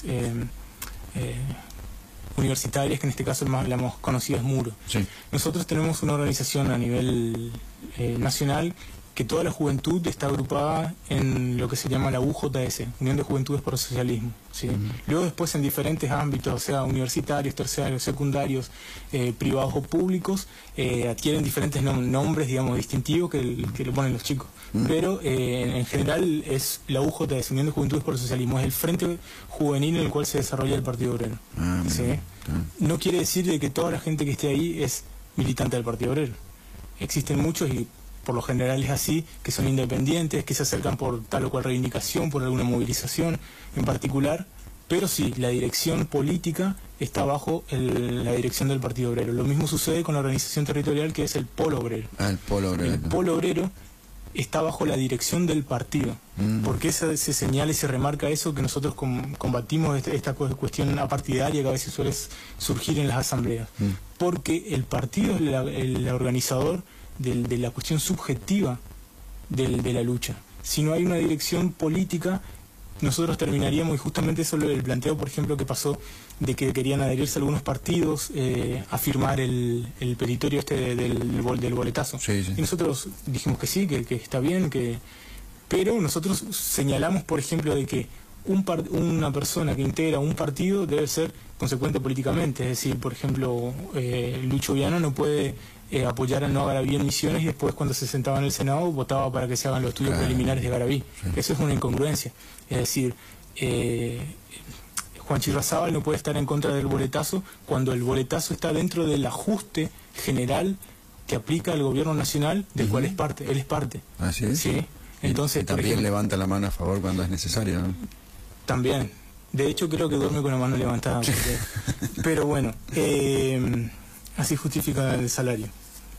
universitarias, que en este caso la más conocida es Muro. Nosotros tenemos una organización a nivel nacional, que toda la juventud está agrupada en lo que se llama la UJS, Unión de Juventudes por el Socialismo. Luego después en diferentes ámbitos, o sea, universitarios, terciarios, secundarios, privados o públicos, adquieren diferentes nombres, digamos, distintivos que le ponen los chicos. Pero en general es la UJS, Unión de Juventudes por el Socialismo, es el frente juvenil en el cual se desarrolla el Partido Obrero. No quiere decir de que toda la gente que esté ahí es militante del Partido Obrero. Existen muchos, y por lo general es así, que son independientes, que se acercan por tal o cual reivindicación, por alguna movilización en particular, pero sí, la dirección política está bajo la dirección del Partido Obrero. Lo mismo sucede con la organización territorial, que es el Polo Obrero.
El Polo Obrero.
El Polo Obrero está bajo la dirección del partido. Porque se señala y se remarca eso, que nosotros combatimos esta cuestión apartidaria que a veces suele surgir en las asambleas. Porque el partido es el organizador de la cuestión subjetiva de la lucha. Si no hay una dirección política, nosotros terminaríamos, y justamente eso el planteo, por ejemplo, que pasó de que querían adherirse algunos partidos a firmar el petitorio del boletazo.
Sí.
Y nosotros dijimos que sí, que está bien, pero nosotros señalamos, por ejemplo, de que una persona que integra un partido debe ser consecuente políticamente. Es decir, por ejemplo, Lucho Viana no puede apoyar a No Garaví en Misiones y después, cuando se sentaba en el Senado, votaba para que se hagan los estudios preliminares de Garaví. Eso es una incongruencia. Es decir, Juan Chirrazábal no puede estar en contra del boletazo cuando el boletazo está dentro del ajuste general que aplica el gobierno nacional, del cual es parte. Él es parte.
¿Así es?
Sí. Entonces,
y también levanta la mano a favor cuando es necesario, ¿no?
También. De hecho, creo que duerme con la mano levantada. Pero bueno, así justifica el salario.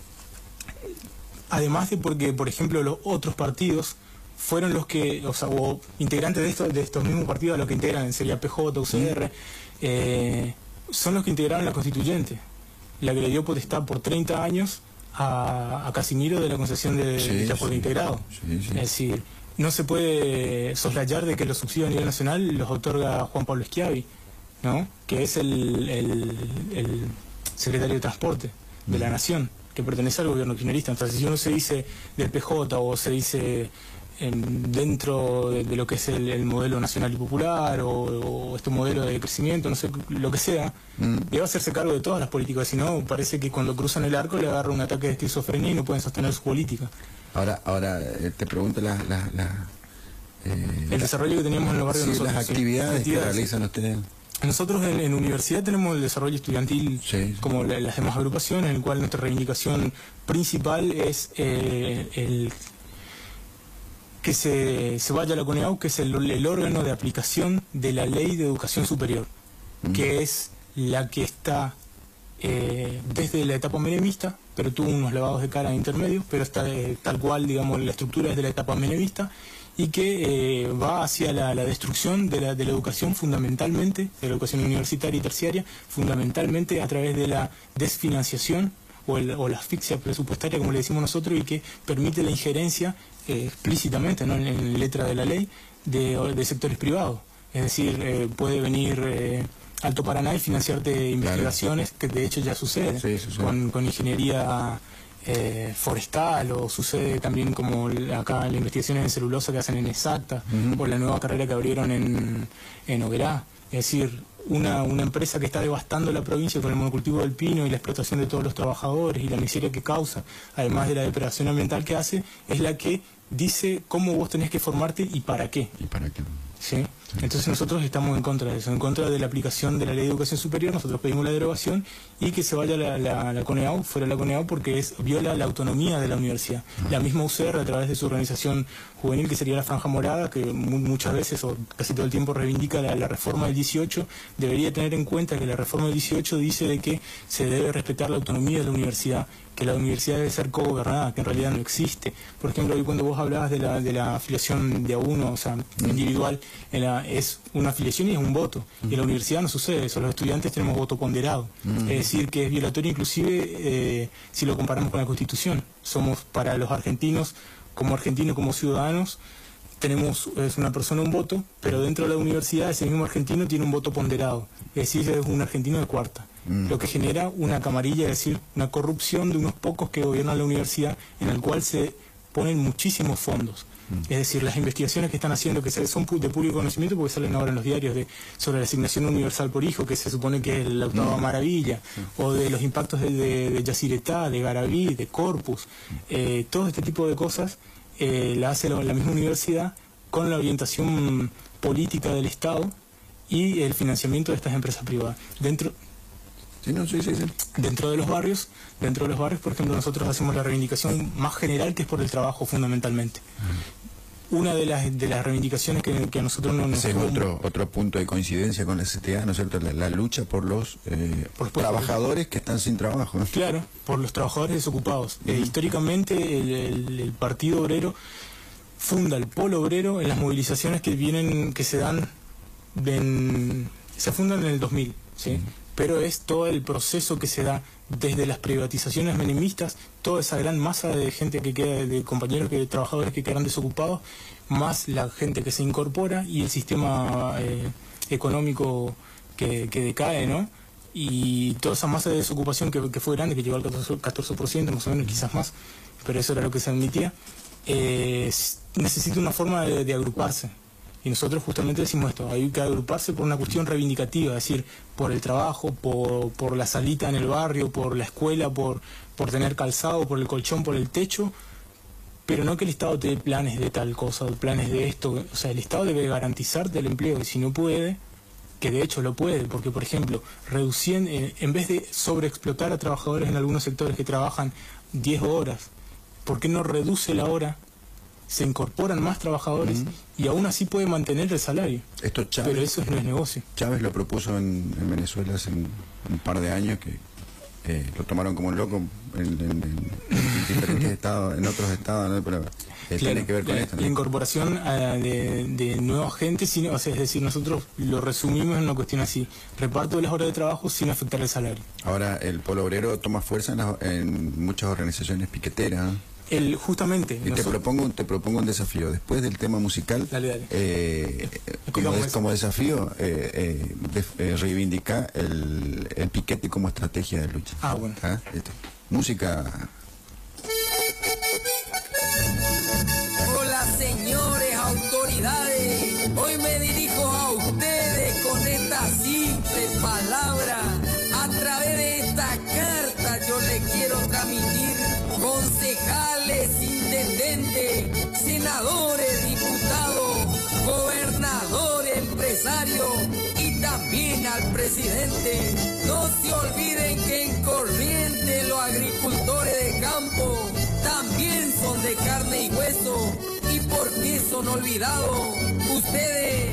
Además de porque, por ejemplo, los otros partidos fueron los que, o integrantes de estos mismos partidos, a los que integran, sería PJ, UCR, son los que integraron la constituyente, la que le dio potestad por 30 años a Casimiro de la concesión de transporte integrado. Es decir, no se puede soslayar de que los subsidios a nivel nacional los otorga Juan Pablo Schiavi, ¿no? Que es el secretario de Transporte de la Nación, que pertenece al gobierno kirchnerista. Entonces, si uno se dice del PJ o se dice dentro de lo que es el modelo nacional y popular o este modelo de crecimiento, no sé, lo que sea, debe hacerse cargo de todas las políticas, si no parece que cuando cruzan el arco le agarra un ataque de esquizofrenia y no pueden sostener su política.
Ahora te pregunto
el desarrollo que teníamos en los barrios, nosotros,
las actividades que realizan ustedes.
Nosotros en universidad tenemos el desarrollo estudiantil como las demás agrupaciones, en el cual nuestra reivindicación principal es que se vaya a la CONEAU, que es el órgano de aplicación de la Ley de Educación Superior, que es la que está desde la etapa menemista, pero tuvo unos lavados de cara intermedios, pero está tal cual, digamos, la estructura es de la etapa menemista, y que va hacia la destrucción de la educación, fundamentalmente, de la educación universitaria y terciaria, fundamentalmente a través de la desfinanciación o la asfixia presupuestaria, como le decimos nosotros, y que permite la injerencia explícitamente, ¿no?, en la letra de la ley de sectores privados. Es decir, puede venir Alto Paraná y financiarte investigaciones, que de hecho ya sucede, con ingeniería forestal, o sucede también como acá las investigaciones en celulosa que hacen en Exacta, o la nueva carrera que abrieron en Oberá. Es decir, una empresa que está devastando la provincia con el monocultivo del pino y la explotación de todos los trabajadores y la miseria que causa, además de la depredación ambiental que hace, es la que dice cómo vos tenés que formarte y para qué. ¿Sí? Entonces nosotros estamos en contra de eso, en contra de la aplicación de la Ley de Educación Superior. Nosotros pedimos la derogación y que se vaya la CONEAU, fuera la CONEAU, porque viola la autonomía de la universidad. La misma UCR, a través de su organización juvenil, que sería la Franja Morada, que muchas veces o casi todo el tiempo reivindica la reforma del 18, debería tener en cuenta que la reforma del 18 dice de que se debe respetar la autonomía de la universidad, que la universidad debe ser cogobernada, que en realidad no existe. Por ejemplo, hoy cuando vos hablabas de la afiliación de a uno, o sea, individual, es una afiliación y es un voto. Y en la universidad no sucede eso, los estudiantes tenemos voto ponderado. Es decir, que es violatorio inclusive si lo comparamos con la Constitución. Somos, para los argentinos, como ciudadanos, es una persona un voto, pero dentro de la universidad ese mismo argentino tiene un voto ponderado. Es decir, es un argentino de cuarta. Lo que genera una camarilla, es decir, una corrupción de unos pocos que gobiernan la universidad, en el cual se ponen muchísimos fondos. Es decir, las investigaciones que están haciendo, que son de público conocimiento porque salen ahora en los diarios, sobre la asignación universal por hijo, que se supone que es la octava maravilla, o de los impactos de Yacyretá, de Garaví, de Corpus, todo este tipo de cosas la hace la misma universidad con la orientación política del Estado y el financiamiento de estas empresas privadas. Dentro de los barrios, por ejemplo, nosotros hacemos la reivindicación más general, que es por el trabajo fundamentalmente. una de las reivindicaciones que a nosotros no nos...
Ese es otro punto de coincidencia con la CTA, ¿no es cierto? La lucha por los trabajadores que están sin trabajo, ¿no?
Claro, por los trabajadores desocupados. Históricamente el Partido Obrero funda el Polo Obrero en las movilizaciones que se dan, se fundan en el 2000, ¿sí? Pero es todo el proceso que se da desde las privatizaciones menemistas, toda esa gran masa de gente que queda, de compañeros, de trabajadores que quedan desocupados, más la gente que se incorpora y el sistema económico que decae, ¿no? Y toda esa masa de desocupación que fue grande, que llegó al 14% más o menos, quizás más, pero eso era lo que se admitía, necesita una forma de agruparse. Y nosotros justamente decimos esto, hay que agruparse por una cuestión reivindicativa, es decir, por el trabajo, por la salita en el barrio, por la escuela, por tener calzado, por el colchón, por el techo, pero no que el Estado te dé planes de tal cosa, planes de esto. O sea, el Estado debe garantizarte el empleo, y si no puede, que de hecho lo puede, porque por ejemplo, reduciendo, en vez de sobreexplotar a trabajadores en algunos sectores que trabajan 10 horas, ¿por qué no reduce la hora? Se incorporan más trabajadores y aún así puede mantener el salario.
Esto Chávez,
pero eso no es negocio.
Chávez lo propuso en Venezuela hace un par de años, que lo tomaron como un loco en diferentes estados, en otros estados, ¿no? Pero
claro,
tiene que ver con esto, ¿no?
La incorporación de nueva gente, o sea, es decir, nosotros lo resumimos en una cuestión así: reparto de las horas de trabajo sin afectar el salario.
Ahora el Polo Obrero toma fuerza en muchas organizaciones piqueteras, ¿no?
Justamente.
Y te propongo un desafío. Después del tema musical,
dale.
Como desafío, reivindicar el piquete como estrategia de lucha.
Ah, bueno.
Música.
Hola, señores autoridades. Hoy me dirijo a ustedes con esta simple palabra. A través de esta carta yo le quiero transmitir: concejales, intendentes, senadores, diputados, gobernadores, empresarios y también al presidente. No se olviden que en Corrientes los agricultores de campo también son de carne y hueso. ¿Y por qué son olvidados? Ustedes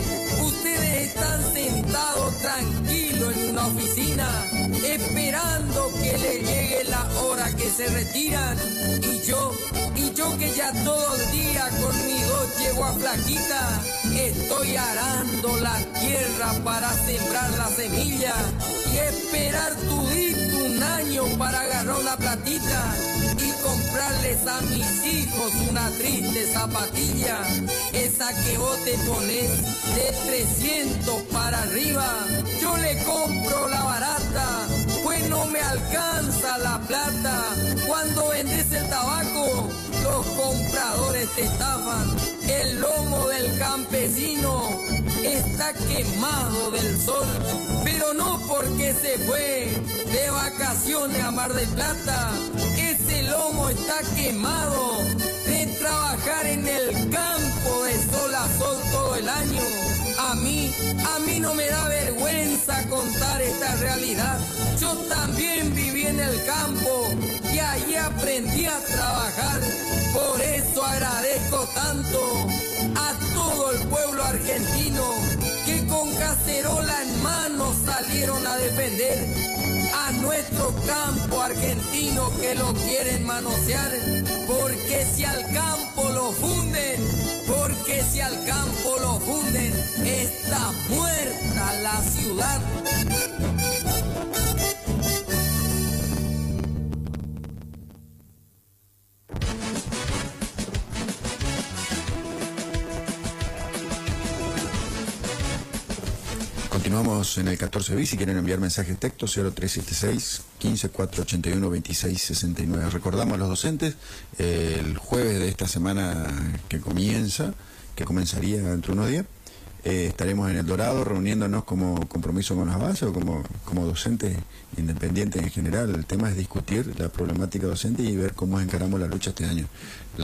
están sentados tranquilos en una oficina esperando que les llegue la hora que se retiran. Y yo que ya todo el día con mi 2 yeguas flaquita estoy arando la tierra para sembrar la semilla y esperar tudito un año para agarrar una platita y comprarles a mis hijos una triste zapatilla, esa que vos te pones de 300 para arriba. Yo le compro la barata, pues no me alcanza la plata. Cuando vendes el tabaco, los compradores te estafan. El lomo del campesino está quemado del sol, pero no porque se fue de vacaciones a Mar del Plata. Ese lomo está quemado de trabajar en el campo de sol a sol todo el año. A mí no me da vergüenza contar esta realidad. Yo también viví en el campo y allí aprendí a trabajar. Por eso agradezco tanto a todo el pueblo argentino que con cacerola en mano salieron a defender a nuestro campo argentino que lo quieren manosear. Porque si al campo lo funden, está muerta la ciudad.
Continuamos en el 14 bis. Si quieren enviar mensajes de texto, 0376 15481 2669. Recordamos a los docentes, el jueves de esta semana que comenzaría dentro de unos días, estaremos en El Dorado reuniéndonos como compromiso con las bases o como docentes independientes en general. El tema es discutir la problemática docente y ver cómo encaramos la lucha este año.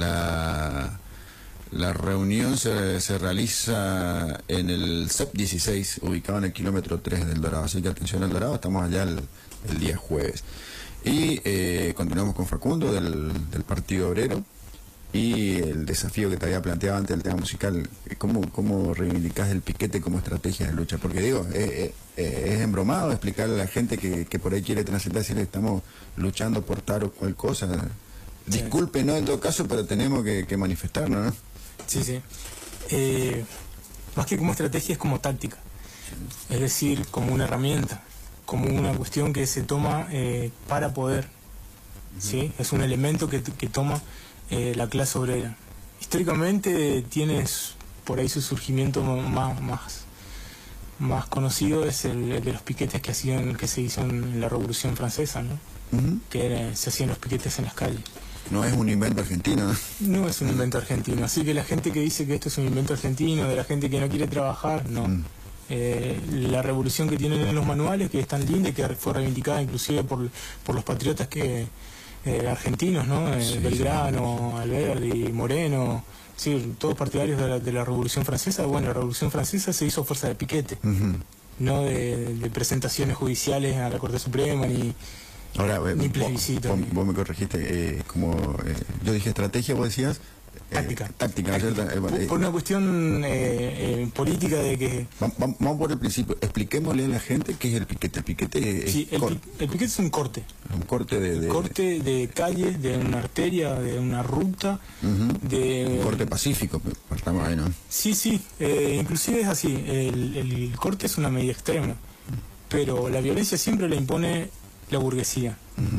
La reunión se realiza en el CEP 16, ubicado en el kilómetro 3 del Dorado. Así que atención al Dorado, estamos allá el día jueves. Y continuamos con Facundo del Partido Obrero. Y el desafío que te había planteado antes del tema musical, ¿cómo reivindicás el piquete como estrategia de lucha? Porque digo, es embromado explicarle a la gente que por ahí quiere transitar, decirle estamos luchando por tal o cual cosa. Disculpe, ¿no? En todo caso, pero tenemos que manifestarnos, ¿no?
Sí, sí. Más que como estrategia es como táctica. Es decir, como una herramienta, como una cuestión que se toma para poder. ¿Sí? Es un elemento que toma la clase obrera. Históricamente tienes por ahí su surgimiento más conocido es el de los piquetes que se hizo en la Revolución Francesa, ¿no? Que se hacían los piquetes en las calles.
No es un invento argentino.
No es un invento argentino. Así que la gente que dice que esto es un invento argentino, de la gente que no quiere trabajar, no. La revolución que tienen en los manuales, que es tan linda y que fue reivindicada inclusive por los patriotas argentinos, ¿no? Belgrano, Alberdi, Moreno, sí, todos partidarios de la Revolución Francesa. Bueno, la Revolución Francesa se hizo a fuerza de piquete, no de presentaciones judiciales a la Corte Suprema ni plebiscito.
Vos me corregiste, yo dije estrategia, vos decías táctica,
por una cuestión política de que...
Vamos por el principio, expliquémosle a la gente qué es el piquete. El piquete es...
Sí, el piquete es un corte.
Un corte
corte de calle, de una arteria, de una ruta,
un corte pacífico, partamos ahí, ¿no? Sí,
inclusive es así, el corte es una medida extrema, pero la violencia siempre la impone la burguesía.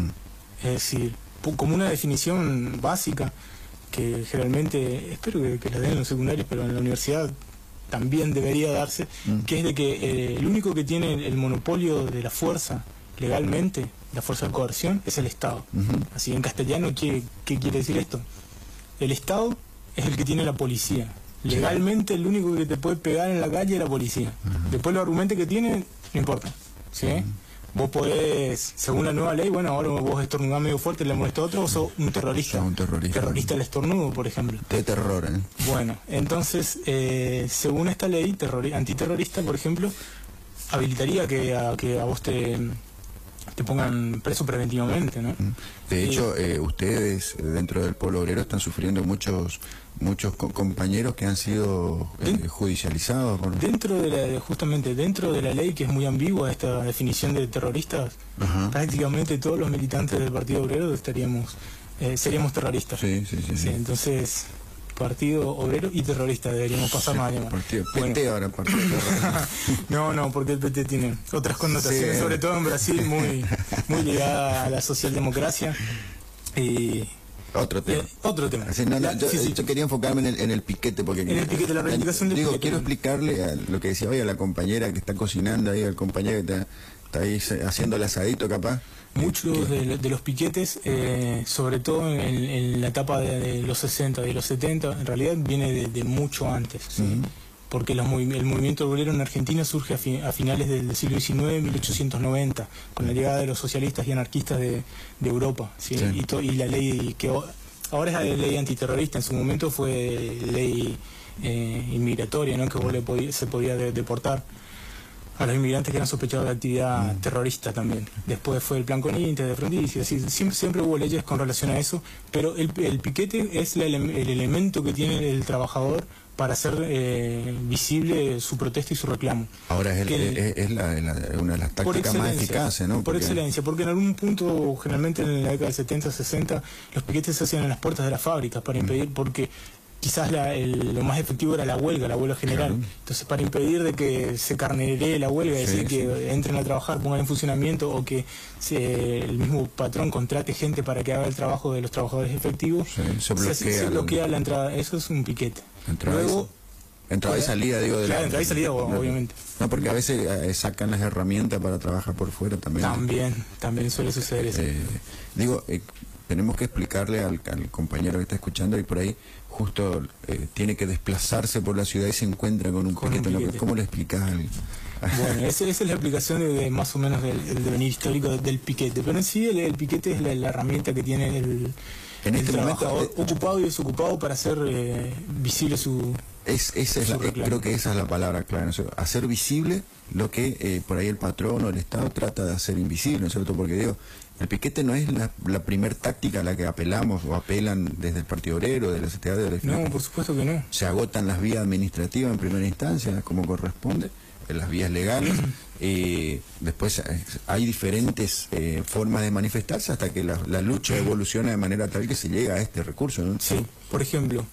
Es decir, como una definición básica, que generalmente, espero que la den en los secundarios, pero en la universidad también debería darse, que es de que el único que tiene el monopolio de la fuerza legalmente, la fuerza de coerción, es el Estado. Así en castellano, ¿qué quiere decir esto? El Estado es el que tiene la policía. Legalmente el único que te puede pegar en la calle es la policía. Después los argumentos que tiene, no importa. ¿Sí? Vos podés, según la nueva ley, bueno, ahora vos estornudás medio fuerte, le molesta a otro, vos sos un terrorista. Terrorista del estornudo, por ejemplo.
De terror, ¿eh?
Bueno, entonces, según esta ley antiterrorista, por ejemplo, habilitaría que a vos te pongan preso preventivamente, ¿no?
De hecho, ustedes dentro del pueblo obrero están sufriendo muchos compañeros que han sido judicializados.
Justamente dentro de la ley, que es muy ambigua esta definición de terroristas, prácticamente todos los militantes del Partido Obrero seríamos terroristas. Sí. Entonces, Partido Obrero y terrorista deberíamos pasarnos a llamar.
PT ahora, Partido Terrorista.
No, porque el PT tiene otras connotaciones, sobre todo en Brasil, muy ligada a la socialdemocracia.
Otro tema. Yo quería enfocarme en el piquete, porque
en el piquete, la reivindicación del piquete.
Quiero explicarle a lo que decía hoy a la compañera que está cocinando ahí, al compañero que está ahí haciendo el asadito capaz.
Muchos de los piquetes, sobre todo en la etapa de los 60 y los 70, en realidad viene de mucho antes, ¿sí? Porque el movimiento obrero en Argentina surge a finales del siglo XIX, 1890, con la llegada de los socialistas y anarquistas de Europa, ¿sí? Y la ley que ahora es la ley antiterrorista, en su momento fue ley inmigratoria, ¿no? Que se podía deportar a los inmigrantes que eran sospechados de actividad terrorista también. Después fue el plan Coninte, de Frondizi, así, siempre hubo leyes con relación a eso, pero el piquete es el elemento que tiene el trabajador para hacer visible su protesta y su reclamo.
Ahora es una de las tácticas más eficaces, ¿no?
Por excelencia, porque en algún punto, generalmente en la década del 70, 60, los piquetes se hacían en las puertas de las fábricas para impedir, porque quizás lo más efectivo era la huelga general. Claro. Entonces, para impedir de que se carneree la huelga, es decir, que entren a trabajar, pongan en funcionamiento, o que el mismo patrón contrate gente para que haga el trabajo de los trabajadores efectivos, se bloquea la entrada. Eso es un piquete.
Entrada y salida, digo.
Entrada y salida, obviamente.
No, porque a veces sacan las herramientas para trabajar por fuera también.
También suele suceder eso.
Tenemos que explicarle al compañero que está escuchando y por ahí justo tiene que desplazarse por la ciudad y se encuentra con un piquete. ¿Cómo le explicas?
Bueno, esa es la explicación de más o menos del devenir histórico del piquete. Pero en sí el piquete es la herramienta que tiene el trabajador ocupado y desocupado para hacer visible su...
creo que esa es la palabra clave, ¿no es cierto? Hacer visible lo que por ahí el patrón o el Estado trata de hacer invisible, ¿no es cierto? Porque El piquete no es la primer táctica a la que apelamos o apelan desde el Partido Obrero, de la CTA, de la
No, por supuesto que no.
Se agotan las vías administrativas en primera instancia, como corresponde, en las vías legales. Después hay diferentes formas de manifestarse hasta que la lucha evoluciona de manera tal que se llega a este recurso, ¿no?
Sí, por ejemplo,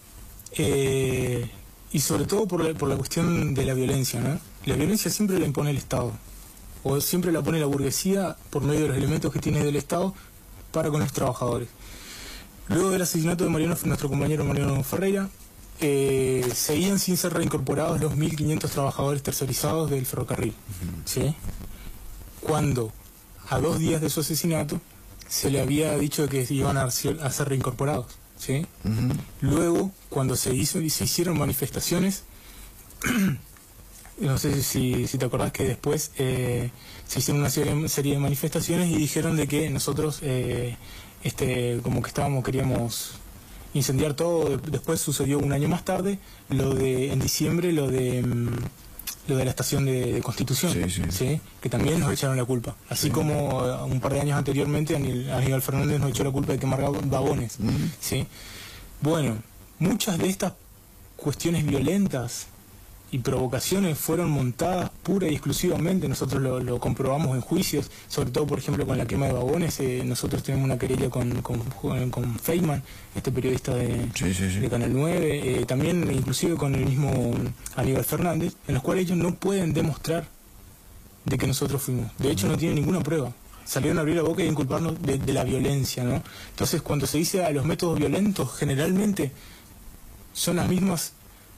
y sobre todo por la cuestión de la violencia, ¿no? La violencia siempre la impone el Estado, o siempre la pone la burguesía por medio de los elementos que tiene del Estado para con los trabajadores. Luego del asesinato de nuestro compañero Mariano Ferreira, seguían sin ser reincorporados los 1.500 trabajadores tercerizados del ferrocarril, ¿sí? Cuando, a 2 días de su asesinato, se le había dicho que iban a ser reincorporados, ¿sí? Luego, cuando se hicieron manifestaciones, no sé si te acordás que después se hicieron una serie de manifestaciones y dijeron de que nosotros como que queríamos incendiar todo. Después sucedió un año más tarde en diciembre lo de la estación de Constitución, ¿sí? Que también nos echaron la culpa, así como un par de años anteriormente Aníbal Fernández nos echó la culpa de quemar vagones, ¿sí? Bueno, muchas de estas cuestiones violentas y provocaciones fueron montadas pura y exclusivamente, nosotros lo comprobamos en juicios, sobre todo por ejemplo con la quema de vagones. Nosotros tenemos una querella con Feynman, este periodista de Canal 9, también inclusive con el mismo Aníbal Fernández, en los cuales ellos no pueden demostrar de que nosotros fuimos. De hecho no tienen ninguna prueba. Salieron a abrir la boca y inculparnos de la violencia, ¿no? Entonces cuando se dice a los métodos violentos, generalmente son las mismas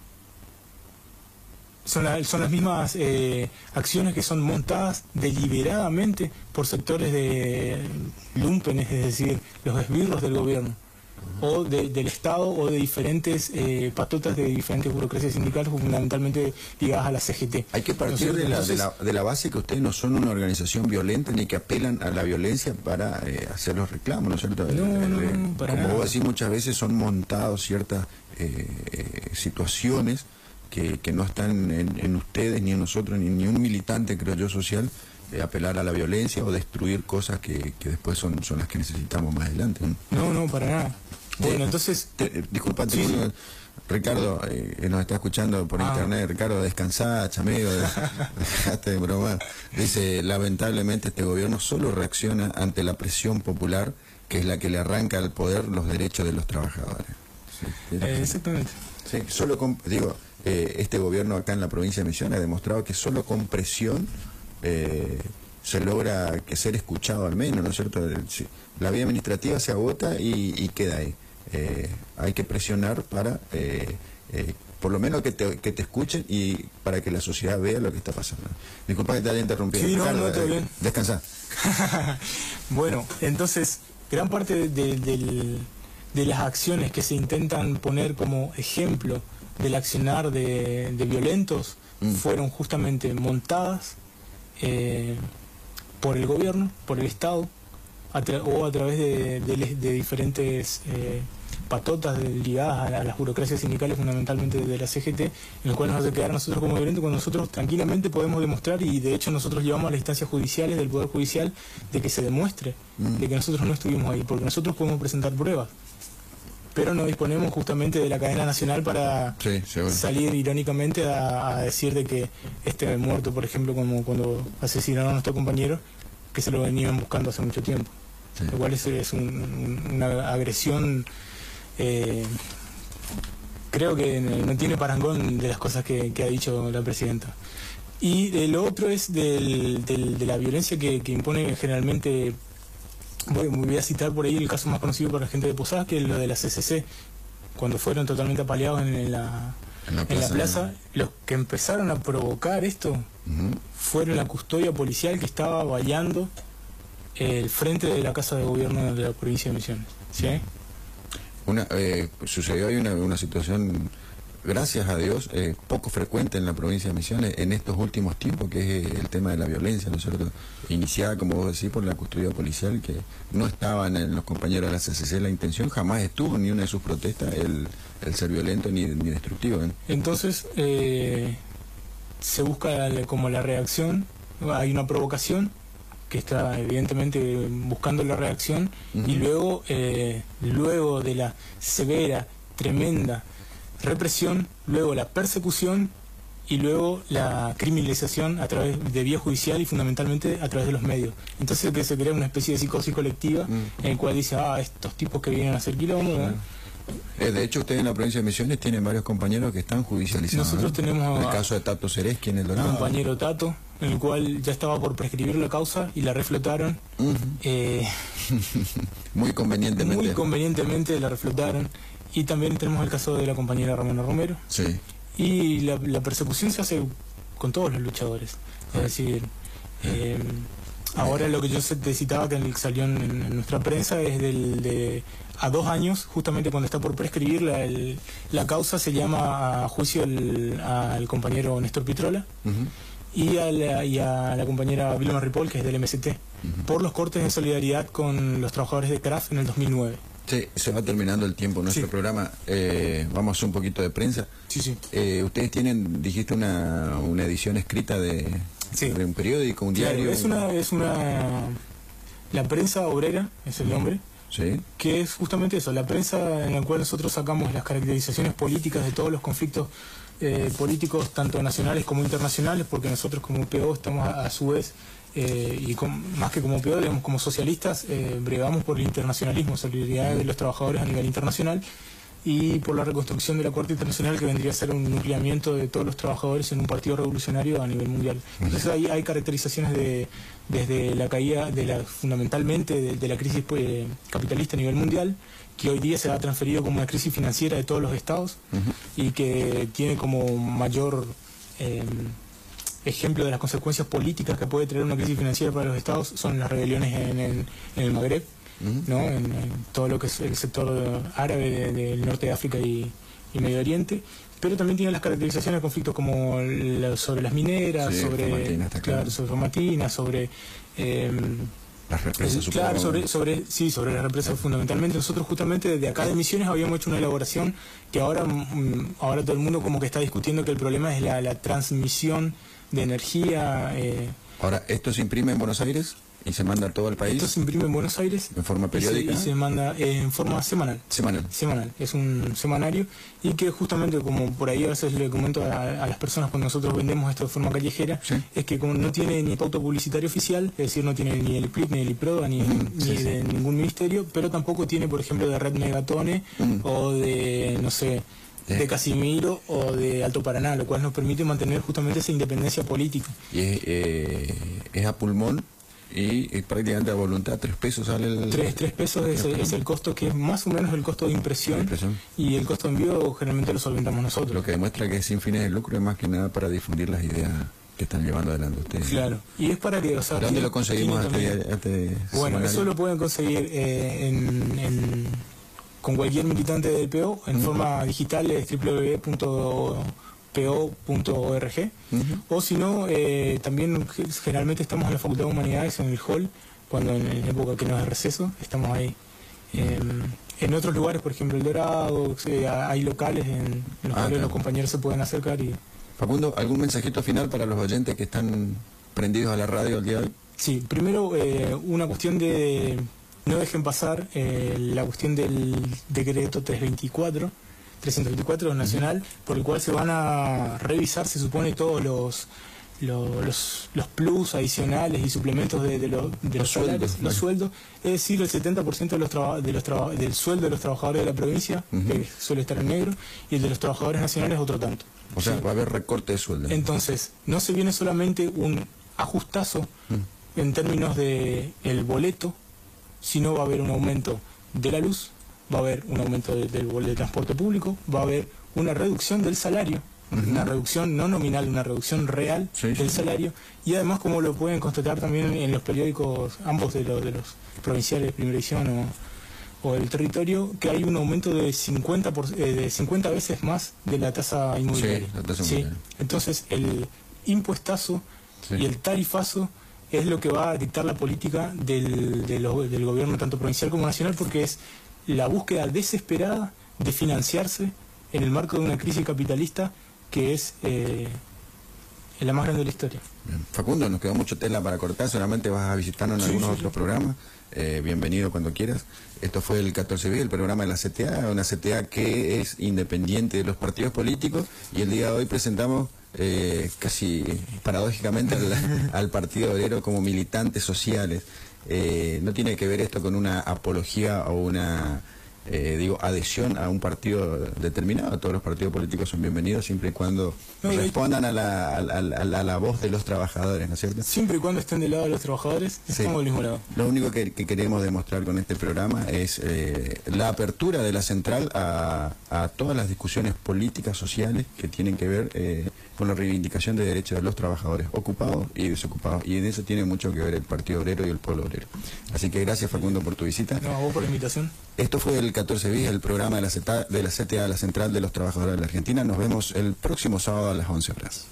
acciones que son montadas deliberadamente por sectores de lumpenes, es decir, los esbirros del gobierno, o del Estado, o de diferentes patotas de diferentes burocracias sindicales, fundamentalmente ligadas a la CGT.
Hay que partir de la base que ustedes no son una organización violenta ni que apelan a la violencia para hacer los reclamos, ¿no es cierto?
No, para
como
nada.
vos decís, muchas veces son montados ciertas situaciones que no están en ustedes, ni en nosotros, ni un militante, creo yo, social, apelar a la violencia o destruir cosas que después son las que necesitamos más adelante, ¿no?
No, para nada. Bueno, entonces...
Disculpa, Ricardo, nos está escuchando por internet. Ricardo, descansá, chamego, dejaste de bromar. Dice, lamentablemente este gobierno solo reacciona ante la presión popular, que es la que le arranca al poder los derechos de los trabajadores. Sí,
exactamente.
Sí, solo este gobierno acá en la provincia de Misiones ha demostrado que solo con presión se logra ser escuchado al menos, ¿no es cierto? La vía administrativa se agota y queda ahí. Hay que presionar para, por lo menos que te escuchen y para que la sociedad vea lo que está pasando. Disculpa que te haya interrumpido.
Sí,
Ricardo,
no, todo bien.
Descansá.
Bueno, entonces, gran parte de las acciones que se intentan poner como ejemplo del accionar de violentos fueron justamente montadas por el gobierno, por el Estado, o a través de diferentes patotas ligadas a las burocracias sindicales, fundamentalmente de la CGT, en el cual nos hace quedar nosotros como violentos cuando nosotros tranquilamente podemos demostrar, y de hecho nosotros llevamos a las instancias judiciales del Poder Judicial de que se demuestre de que nosotros no estuvimos ahí, porque nosotros podemos presentar pruebas, pero no disponemos justamente de la cadena nacional para salir irónicamente a decir de que muerto, por ejemplo, como cuando asesinaron a nuestro compañero, que se lo venían buscando hace mucho tiempo. Lo cual es una agresión, creo que no tiene parangón de las cosas que ha dicho la presidenta. Y lo otro es de la violencia que impone generalmente. Voy a citar por ahí el caso más conocido para la gente de Posadas, que es lo de la CCC, cuando fueron totalmente apaleados en la plaza. Los que empezaron a provocar esto fueron la custodia policial que estaba vallando el frente de la Casa de Gobierno de la provincia de Misiones. ¿Sí?
Sucedió ahí una situación, gracias a Dios, poco frecuente en la provincia de Misiones en estos últimos tiempos, que es el tema de la violencia, ¿no es cierto? Iniciada, como vos decís, por la custodia policial, que no estaban en los compañeros de la CCC, la intención jamás estuvo ni una de sus protestas el ser violento ni destructivo, ¿eh?
Entonces se busca como la reacción, hay una provocación, que está evidentemente buscando la reacción, y luego de la severa, tremenda represión, luego la persecución y luego la criminalización a través de vía judicial y fundamentalmente a través de los medios. Entonces que se crea una especie de psicosis colectiva en el cual dice, estos tipos que vienen a hacer quilombo, ¿no?
De hecho, ustedes en la provincia de Misiones tienen varios compañeros que están judicializados.
Nosotros tenemos
el caso de Tato Ceresqui en el Dorado.
Compañero Tato, en el cual ya estaba por prescribir la causa y la reflotaron.
Muy convenientemente.
Muy convenientemente la reflotaron. Y también tenemos el caso de la compañera Ramona Romero.
Sí.
Y la persecución se hace con todos los luchadores. Es decir, ahora lo que yo te citaba que salió en nuestra prensa es de a 2 años, justamente cuando está por prescribir la causa, se llama a juicio al compañero Néstor Pitrola y a la compañera Vilma Ripoll, que es del MST, por los cortes de solidaridad con los trabajadores de CRAF en el 2009.
Sí, se va terminando el tiempo nuestro programa. Vamos a hacer un poquito de prensa.
Sí.
Ustedes tienen, dijiste, una edición escrita de un periódico, un diario.
Es la prensa obrera, es el nombre.
Sí.
Que es justamente eso, la prensa en la cual nosotros sacamos las caracterizaciones políticas de todos los conflictos políticos, tanto nacionales como internacionales, porque nosotros como PO estamos a su vez, más que como PO, digamos, como socialistas, bregamos por el internacionalismo, solidaridad de los trabajadores a nivel internacional, y por la reconstrucción de la Corte Internacional, que vendría a ser un nucleamiento de todos los trabajadores en un partido revolucionario a nivel mundial. Entonces ahí hay caracterizaciones desde la caída fundamentalmente de la crisis capitalista a nivel mundial, que hoy día se ha transferido como una crisis financiera de todos los estados, y que tiene como mayor ejemplo de las consecuencias políticas que puede traer una crisis financiera para los estados son las rebeliones en el Magreb, ¿no? En todo lo que es el sector árabe del norte de África y Medio Oriente, pero también tiene las caracterizaciones de conflictos como sobre las mineras, sobre Martina, sobre
las represas,
sobre las represas fundamentalmente. Nosotros justamente desde acá de Misiones habíamos hecho una elaboración que ahora todo el mundo como que está discutiendo que el problema es la transmisión de energía.
Ahora, ¿esto se imprime en Buenos Aires y se manda a todo el país?
Esto se imprime en Buenos Aires.
¿En forma periódica?
Y se manda en forma semanal. Semanal. Es un semanario, y que justamente, como por ahí a veces le comento a las personas cuando nosotros vendemos esto de forma callejera, es que como no tiene ni pauta publicitaria oficial, es decir, no tiene ni el IPLIC, ni el IPRODA, ni de ningún ministerio, pero tampoco tiene, por ejemplo, de Red Megatone o de, no sé, de Casimiro o de Alto Paraná, lo cual nos permite mantener justamente esa independencia política.
Y es a pulmón y prácticamente a voluntad. 3 pesos sale el...
3 pesos es el costo, que es más o menos el costo de impresión, y el costo de envío generalmente lo solventamos nosotros.
Lo que demuestra que es sin fines de lucro, es más que nada para difundir las ideas que están llevando adelante ustedes.
Claro, y es para que...
¿Dónde lo conseguimos
Bueno, eso lo pueden conseguir con cualquier militante del PO, en forma digital, es www.po.org, o si no, también generalmente estamos en la Facultad de Humanidades, en el hall, cuando en época que no es receso, estamos ahí. En otros lugares, por ejemplo el Dorado, hay locales en los cuales los compañeros se pueden acercar.
Facundo, ¿algún mensajito final para los oyentes que están prendidos a la radio el día de hoy?
Sí, primero una cuestión de... No dejen pasar la cuestión del decreto 324 nacional, por el cual se van a revisar, se supone, todos los plus adicionales y suplementos de los salarios, los sueldos, es decir, el 70% del sueldo de los trabajadores de la provincia, que suele estar en negro, y el de los trabajadores nacionales otro tanto.
O sea, va a haber recorte de sueldo.
Entonces, no se viene solamente un ajustazo en términos de el boleto, sino va a haber un aumento de la luz, va a haber un aumento del transporte público, va a haber una reducción del salario, una reducción no nominal, una reducción real del salario, y además, como lo pueden constatar también en los periódicos, ambos de los provinciales, Primera Edición o el Territorio, que hay un aumento de 50 veces más de la tasa inmobiliaria. Entonces, el impuestazo y el tarifazo es lo que va a dictar la política del gobierno tanto provincial como nacional, porque es la búsqueda desesperada de financiarse en el marco de una crisis capitalista que es es la más grande de la historia.
Bien. Facundo, nos quedó mucho tela para cortar, solamente vas a visitarnos en algunos otros programas. Bienvenido cuando quieras. Esto fue el 14 bis, el programa de la CTA, una CTA que es independiente de los partidos políticos, y el día de hoy presentamos casi paradójicamente al Partido Obrero como militantes sociales. No tiene que ver esto con una apología o una adhesión a un partido determinado. Todos los partidos políticos son bienvenidos siempre y cuando respondan a la voz de los trabajadores, ¿no es cierto?
Siempre y cuando estén del lado de los trabajadores, estamos del mismo lado.
Lo único que queremos demostrar con este programa es la apertura de la central a todas las discusiones políticas, sociales, que tienen que ver con la reivindicación de derechos de los trabajadores ocupados y desocupados, y en eso tiene mucho que ver el Partido Obrero y el Pueblo Obrero. Así que gracias, Facundo, por tu visita.
No, a vos por la invitación.
Esto fue el 14 bis, el programa de la CTA, la Central de los Trabajadores de la Argentina. Nos vemos el próximo sábado a las 11 horas.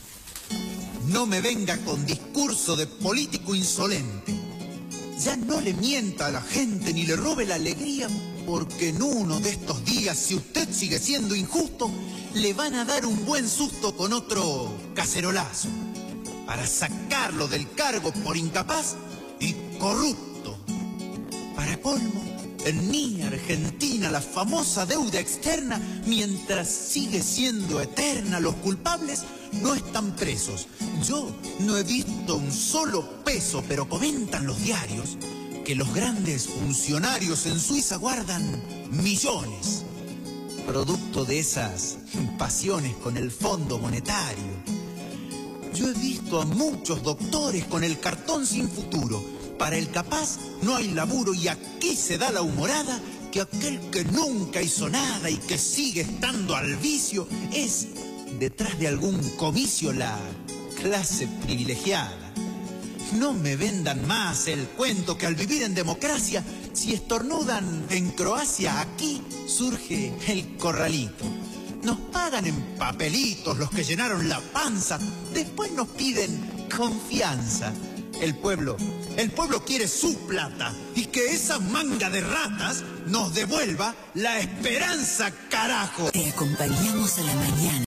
No me venga con discurso de político insolente. Ya no le mienta a la gente ni le robe la alegría, porque en uno de estos días, si usted sigue siendo injusto, le van a dar un buen susto con otro cacerolazo para sacarlo del cargo por incapaz y corrupto. Para colmo, en mi Argentina la famosa deuda externa, mientras sigue siendo eterna, los culpables no están presos. Yo no he visto un solo peso, pero comentan los diarios que los grandes funcionarios en Suiza guardan millones, producto de esas pasiones con el Fondo Monetario. Yo he visto a muchos doctores con el cartón sin futuro. Para el capaz no hay laburo, y aquí se da la humorada que aquel que nunca hizo nada y que sigue estando al vicio es, detrás de algún comicio, la clase privilegiada. No me vendan más el cuento que al vivir en democracia, si estornudan en Croacia, aquí surge el corralito. Nos pagan en papelitos los que llenaron la panza, después nos piden confianza. El pueblo quiere su plata, y que esa manga de ratas nos devuelva la esperanza, carajo.
Te acompañamos a la mañana.